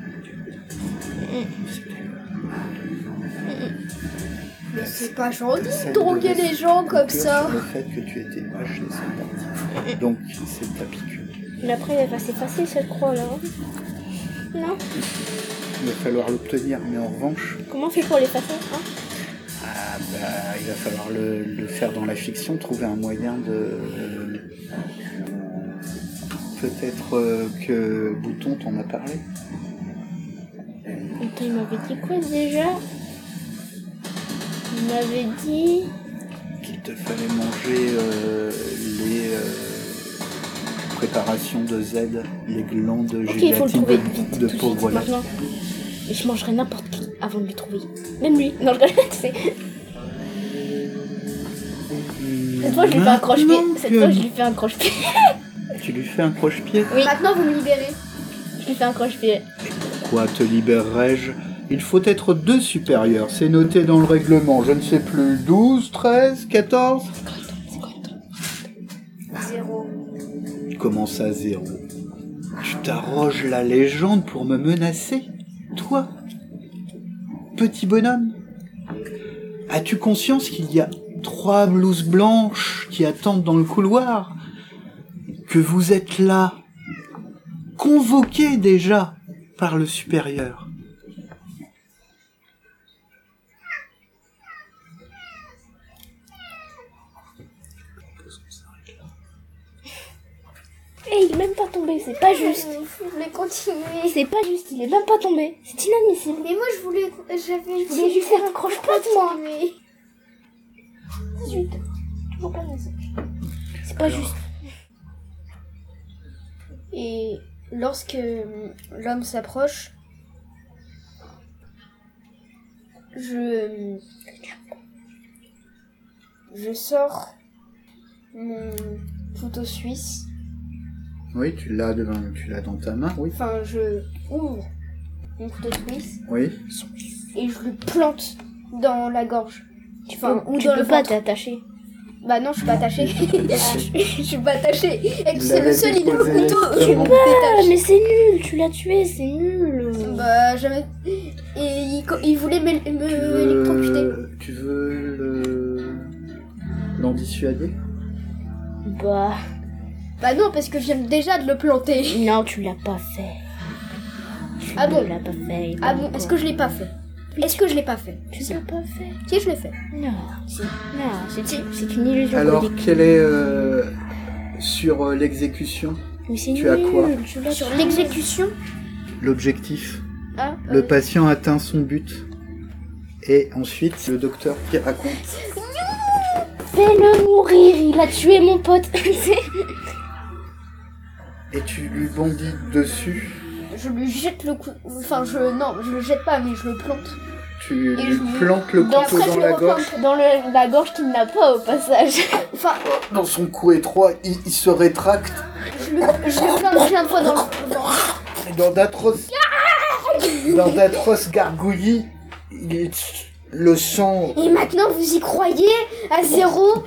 Mais c'est pas gentil T'essayes de droguer de les gens comme conclure ça. sur le fait que tu étais haché, c'est parti. Donc, c'est ta piqûre. Mais après, c'est facile cette croix là. Non? Il va falloir l'obtenir, mais en revanche... Comment on fait pour l'effacer, hein? Ah bah, il va falloir le faire dans la fiction, trouver un moyen de... Peut-être que Bouton t'en a parlé. Attends, il m'avait dit quoi déjà? Il m'avait dit... Qu'il te fallait manger les préparations de Z, les glands de Ok, il faut le gélatine trouver vite, de tout de pauvre suite, là. maintenant. Et je mangerai n'importe qui avant de lui trouver. Même lui. Non, je rigole, c'est... Cette fois, je lui fais un croche-pied. Cette fois, je lui fais un croche-pied. Tu lui fais un croche-pied? Oui. Maintenant, vous me libérez. Je lui fais un croche-pied. Quoi, te libérerais-je? Il faut être 2 supérieurs, c'est noté dans le règlement, je ne sais plus, 12, 13, 14? C'est quoi le temps? 0. Comment ça, 0? Tu t'arroges la légende pour me menacer? Toi? Petit bonhomme? As-tu conscience qu'il y a 3 blouses blanches qui attendent dans le couloir? Que vous êtes là, convoqués déjà par le supérieur? Eh, il est même pas tombé, c'est pas juste. Je voulais continuer. C'est pas juste, il est même pas tombé. C'est inadmissible. Mais moi, je voulais lui faire un croche-patte, moi. Mais... 18. Toujours pas de message. C'est pas juste. Et lorsque l'homme s'approche, je sors mon couteau suisse. Oui, tu l'as dans ta main, oui. Enfin, je ouvre mon couteau suisse Oui. et je le plante dans la gorge. Enfin, ou Tu dans peux le pas ventre. t'attacher. Bah non, je suis pas attachée. Je suis pas attachée. Et Vous c'est le l'avez seul, il a le déposé couteau. seulement. Je me Ah, détache. mais c'est nul, tu l'as tué, c'est nul. Bah jamais. Et il voulait m'électrocuter. Tu veux l'en dissuader? Bah, Bah non, parce que je viens déjà de le planter. non, tu l'as pas fait. Ah bon? Tu l'as pas fait. Ah bon, est-ce que je l'ai pas fait? Est-ce que je l'ai pas fait? Tu l'as pas fait? Si, je l'ai fait. Non, si. Non, c'est une illusion Alors, bouddhique. quelle est sur l'exécution, Mais c'est tu nul, as quoi? tu l'as Sur tué. l'exécution. l'objectif? Ah, Le patient atteint son but. Et ensuite, le docteur qui raconte. Fais-le mourir, il a tué mon pote. Et tu lui bondis dessus. je lui jette le coup. Enfin, non, je le jette pas, mais je le plante. Tu Et lui je- plantes le Dans couteau après, dans je la le replante. gorge. Dans la gorge qu'il n'a pas au passage. Enfin, Dans son cou étroit, il se rétracte. je le plante plein de fois dans le. Et dans d'atroces gargouillis, le sang. Et maintenant, vous y croyez? À 0?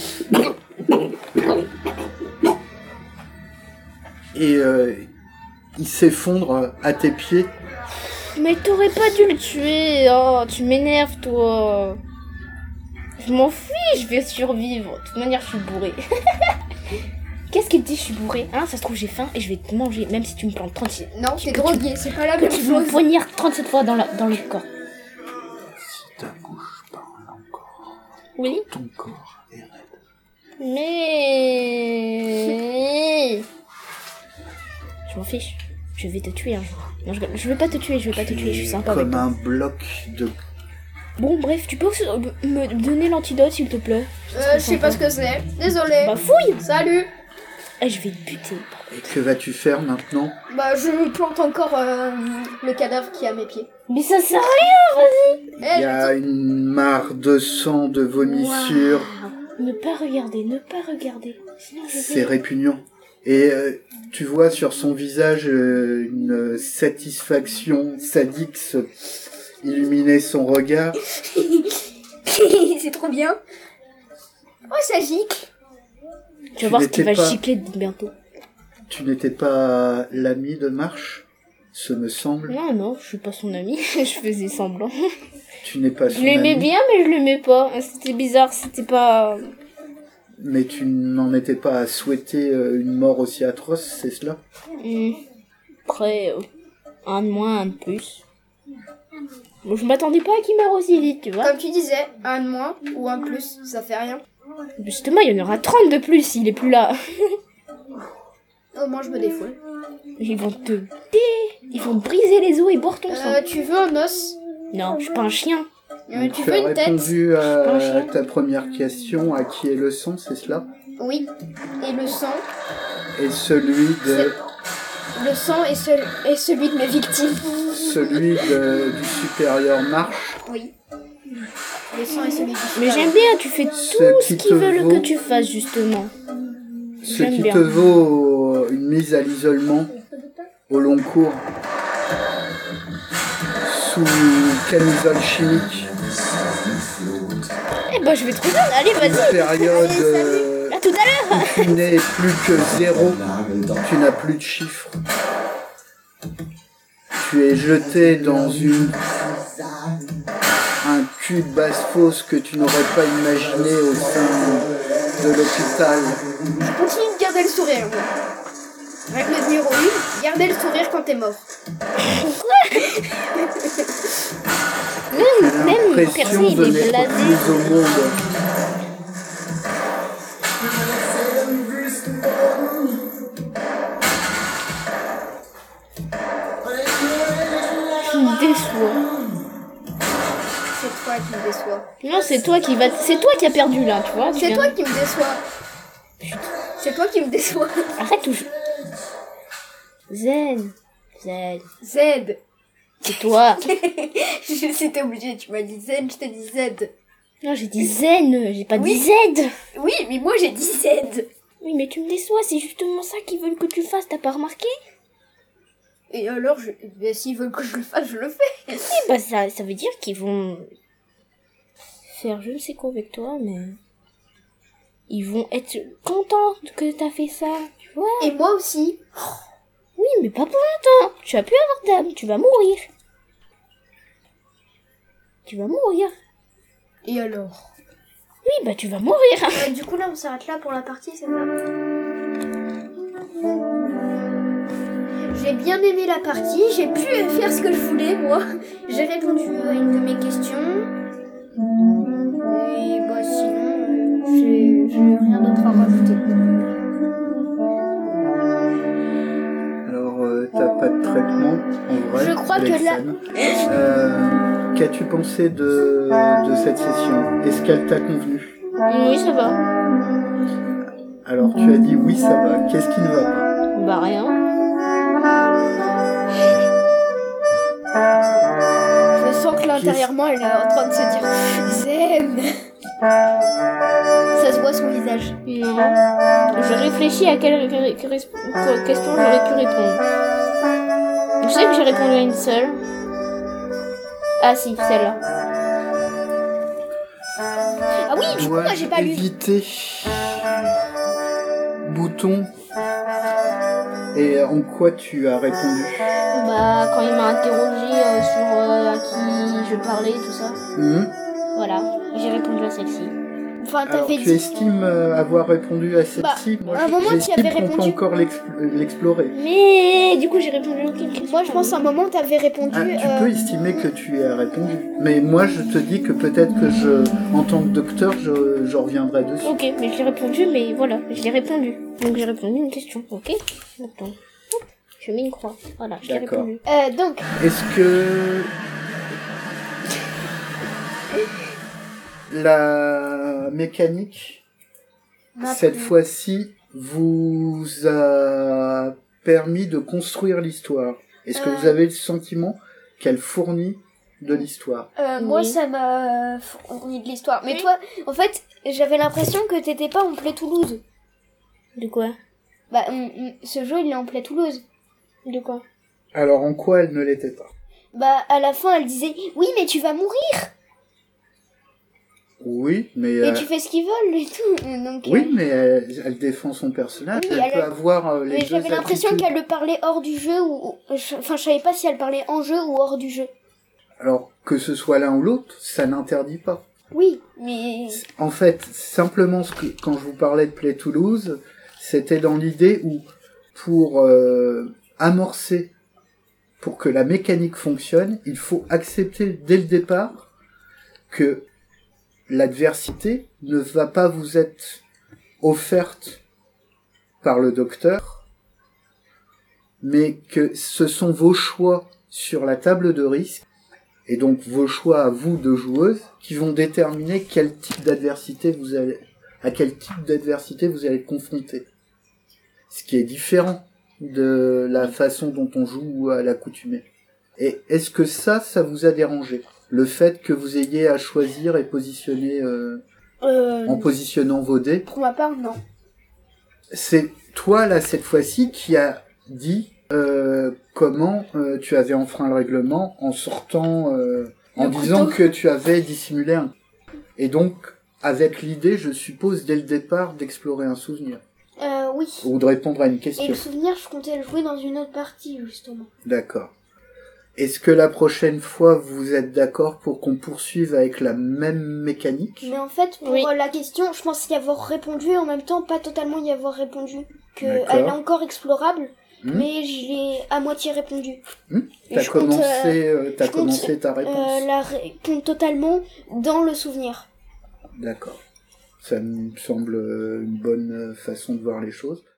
Et il s'effondre à tes pieds. Mais t'aurais pas dû le tuer. Oh, tu m'énerves, toi. Je m'en fiche, je vais survivre. De toute manière, je suis bourrée. Qu'est-ce qu'il te dit, je suis bourré? Hein, ça se trouve, j'ai faim et je vais te manger, même si tu me plantes 36. Non, t'es drogué, c'est pas la même Tu me chose. poignardes 37 fois dans le corps. Si ta bouche parle encore, Oui? ton corps est raide. Mais... Je m'en fiche. Je vais te tuer un jour. Non, je vais pas te tuer, je suis sympa avec Comme toi. un bloc de... Bon, bref, tu peux me donner l'antidote, s'il te plaît? Je sais pas ce que c'est. Désolé. Bah, fouille! Salut. Eh, je vais te buter. Et que vas-tu faire maintenant? Bah, je plante encore le cadavre qui est à mes pieds. Mais ça sert à rien, vas-y! Eh, Il y a une mare de sang, de vomissure. Wow. Ne pas regarder. Sinon, je C'est vais... répugnant. Et tu vois sur son visage une satisfaction sadique illuminer son regard. c'est trop bien. Oh, ça gicle. Tu vas voir ce qu'il va n'étais pas- gicler bientôt. Tu n'étais pas l'ami de Marche, ce me semble. Non, je suis pas son ami. Je faisais semblant. Tu n'es pas son Je l'aimais ami, bien, mais je l'aimais pas. C'était bizarre, c'était pas... mais tu n'en étais pas à souhaiter une mort aussi atroce, c'est cela? Après, un de moins, un de plus. Bon, je m'attendais pas à qu'il meure aussi vite, tu vois. Comme tu disais, un de moins ou un de plus, ça fait rien. Justement, il y en aura 30 de plus s'il est plus là. Au moins, je me défoule. Ils vont te... Ils vont te briser les os et boire ton sang. Tu veux un os? Non, je suis pas un chien. Donc, Tu tu veux as une tête? répondu Un à chien. ta première question, à qui est le sang, c'est cela? Oui. Et le sang? Et celui de... Le sang est celui de mes victimes. Celui du supérieur Marche, Oui. Le sang est celui du Mais j'aime bien, tu fais tout Ce ce qui qu'ils te veulent vaut- que tu fasses, justement. ce J'aime qui bien. te vaut une mise à l'isolement au long cours sous camisole chimique. Eh ben, je vais trouver. Allez, Une vas-y. période À tout à l'heure. où tu n'es plus que zéro, tu n'as plus de chiffres. Tu es jeté dans un cul de basse fosse que tu n'aurais pas imaginé au sein de l'hôpital. Je continue de garder le sourire, moi. Règle numéro 1, garder le sourire quand t'es mort. Même percer, L'impression il de est n'être blasé. plus au monde. Tu me déçois. C'est toi qui me déçois. Non, c'est toi qui as perdu là, tu vois. tu C'est viens- toi qui me déçois. C'est toi qui me déçois. Arrête toujours. Zen. Z. C'est toi. C'était obligé, tu m'as dit Z, je t'ai dit Z. Non, j'ai dit zen, j'ai pas Oui. dit Z. Oui, mais moi j'ai dit Z. Oui, mais tu me déçois, c'est justement ça qu'ils veulent que tu fasses, t'as pas remarqué? Et alors, s'ils veulent que je le fasse, je le fais. Oui, bah ça veut dire qu'ils vont faire je ne sais quoi avec toi, mais ils vont être contents que t'as fait ça, tu vois? Et moi aussi. Oui, mais pas pour longtemps. Tu vas plus avoir d'âme, tu vas mourir. Tu vas mourir. Et alors? Oui, bah tu vas mourir. Du coup, là, on s'arrête là pour la partie, c'est ça? J'ai bien aimé la partie, j'ai pu faire ce que je voulais, moi. J'ai répondu à une de mes questions. Et bah sinon, j'ai rien d'autre à rajouter. Alors, t'as pas de traitement en vrai. Je crois que là- Alexane. Qu'as-tu pensé de cette session? Est-ce qu'elle t'a convenu? Oui, ça va. Alors, tu as dit oui, ça va. Qu'est-ce qui ne va pas? Bah rien. Je sens que l'intérieurement, elle est en train de se dire Zen. Ça se voit son visage. Non. Je réfléchis à quelle question j'aurais pu répondre. Je sais que j'ai répondu à une seule. Ah si, celle-là. Ah oui, du coup, moi j'ai pas lu. Éviter. Bouton. Et en quoi tu as répondu? Bah quand il m'a interrogé sur à qui je parlais, tout ça. Hmm. Voilà, j'ai répondu à celle-ci. Enfin, Alors, t'avais tu dit... estimes avoir répondu à celle-ci? Moi, à un moment, tu y j'estime avais qu'on peut répondu. encore l'explorer. Mais du coup, j'ai répondu aucune question. Moi, je pense à un moment, t'avais répondu... Tu peux estimer que tu y as répondu. Mais moi, je te dis que peut-être que en tant que docteur, je reviendrai dessus. Ok, mais je l'ai répondu, mais voilà, je l'ai répondu. Donc j'ai répondu une question, ok? Attends. Hop, je mets une croix. Voilà, je l'ai D'accord. répondu. donc, Est-ce que la mécanique, cette fois-ci, vous a permis de construire l'histoire? Est-ce que vous avez le sentiment qu'elle fournit de l'histoire? moi, Oui. ça m'a fourni de l'histoire. Mais Oui. toi, en fait, j'avais l'impression que t'étais pas en Play Toulouse. De quoi? Bah, ce jeu, il est en Play Toulouse. De quoi? Alors, en quoi elle ne l'était pas? Bah, à la fin, elle disait « Oui, mais tu vas mourir Oui, mais... et tu fais ce qu'ils veulent et tout. » Donc, Oui, mais elle défend son personnage. Oui, elle peut elle- avoir les mais deux j'avais l'impression attitudes. qu'elle le parlait hors du jeu ou... Enfin, je savais pas si elle parlait en jeu ou hors du jeu. Alors, que ce soit l'un ou l'autre, ça n'interdit pas. Oui, mais... En fait, simplement, quand je vous parlais de Play Toulouse, c'était dans l'idée où, pour amorcer, pour que la mécanique fonctionne, il faut accepter dès le départ que l'adversité ne va pas vous être offerte par le docteur, mais que ce sont vos choix sur la table de risque, et donc vos choix à vous de joueuse, qui vont déterminer quel type d'adversité à quel type d'adversité vous allez être confronté. Ce qui est différent de la façon dont on joue à l'accoutumée. Et est-ce que ça vous a dérangé? Le fait que vous ayez à choisir et positionner, en positionnant vos dés? Pour ma part, non. C'est toi, là, cette fois-ci, qui a dit comment tu avais enfreint le règlement en sortant, en disant que tu avais dissimulé un... Et donc, avec l'idée, je suppose, dès le départ, d'explorer un souvenir. Oui. Ou de répondre à une Et question. le souvenir, je comptais le jouer dans une autre partie, justement. D'accord. Est-ce que la prochaine fois, vous êtes d'accord pour qu'on poursuive avec la même mécanique? Mais en fait, pour Oui. la question, je pense y avoir répondu et en même temps pas totalement y avoir répondu. Que D'accord. elle est encore explorable, Hmm. mais je l'ai à moitié répondu. Et T'as je compte, commencé ta réponse. la répondre totalement dans le souvenir. D'accord. Ça me semble une bonne façon de voir les choses.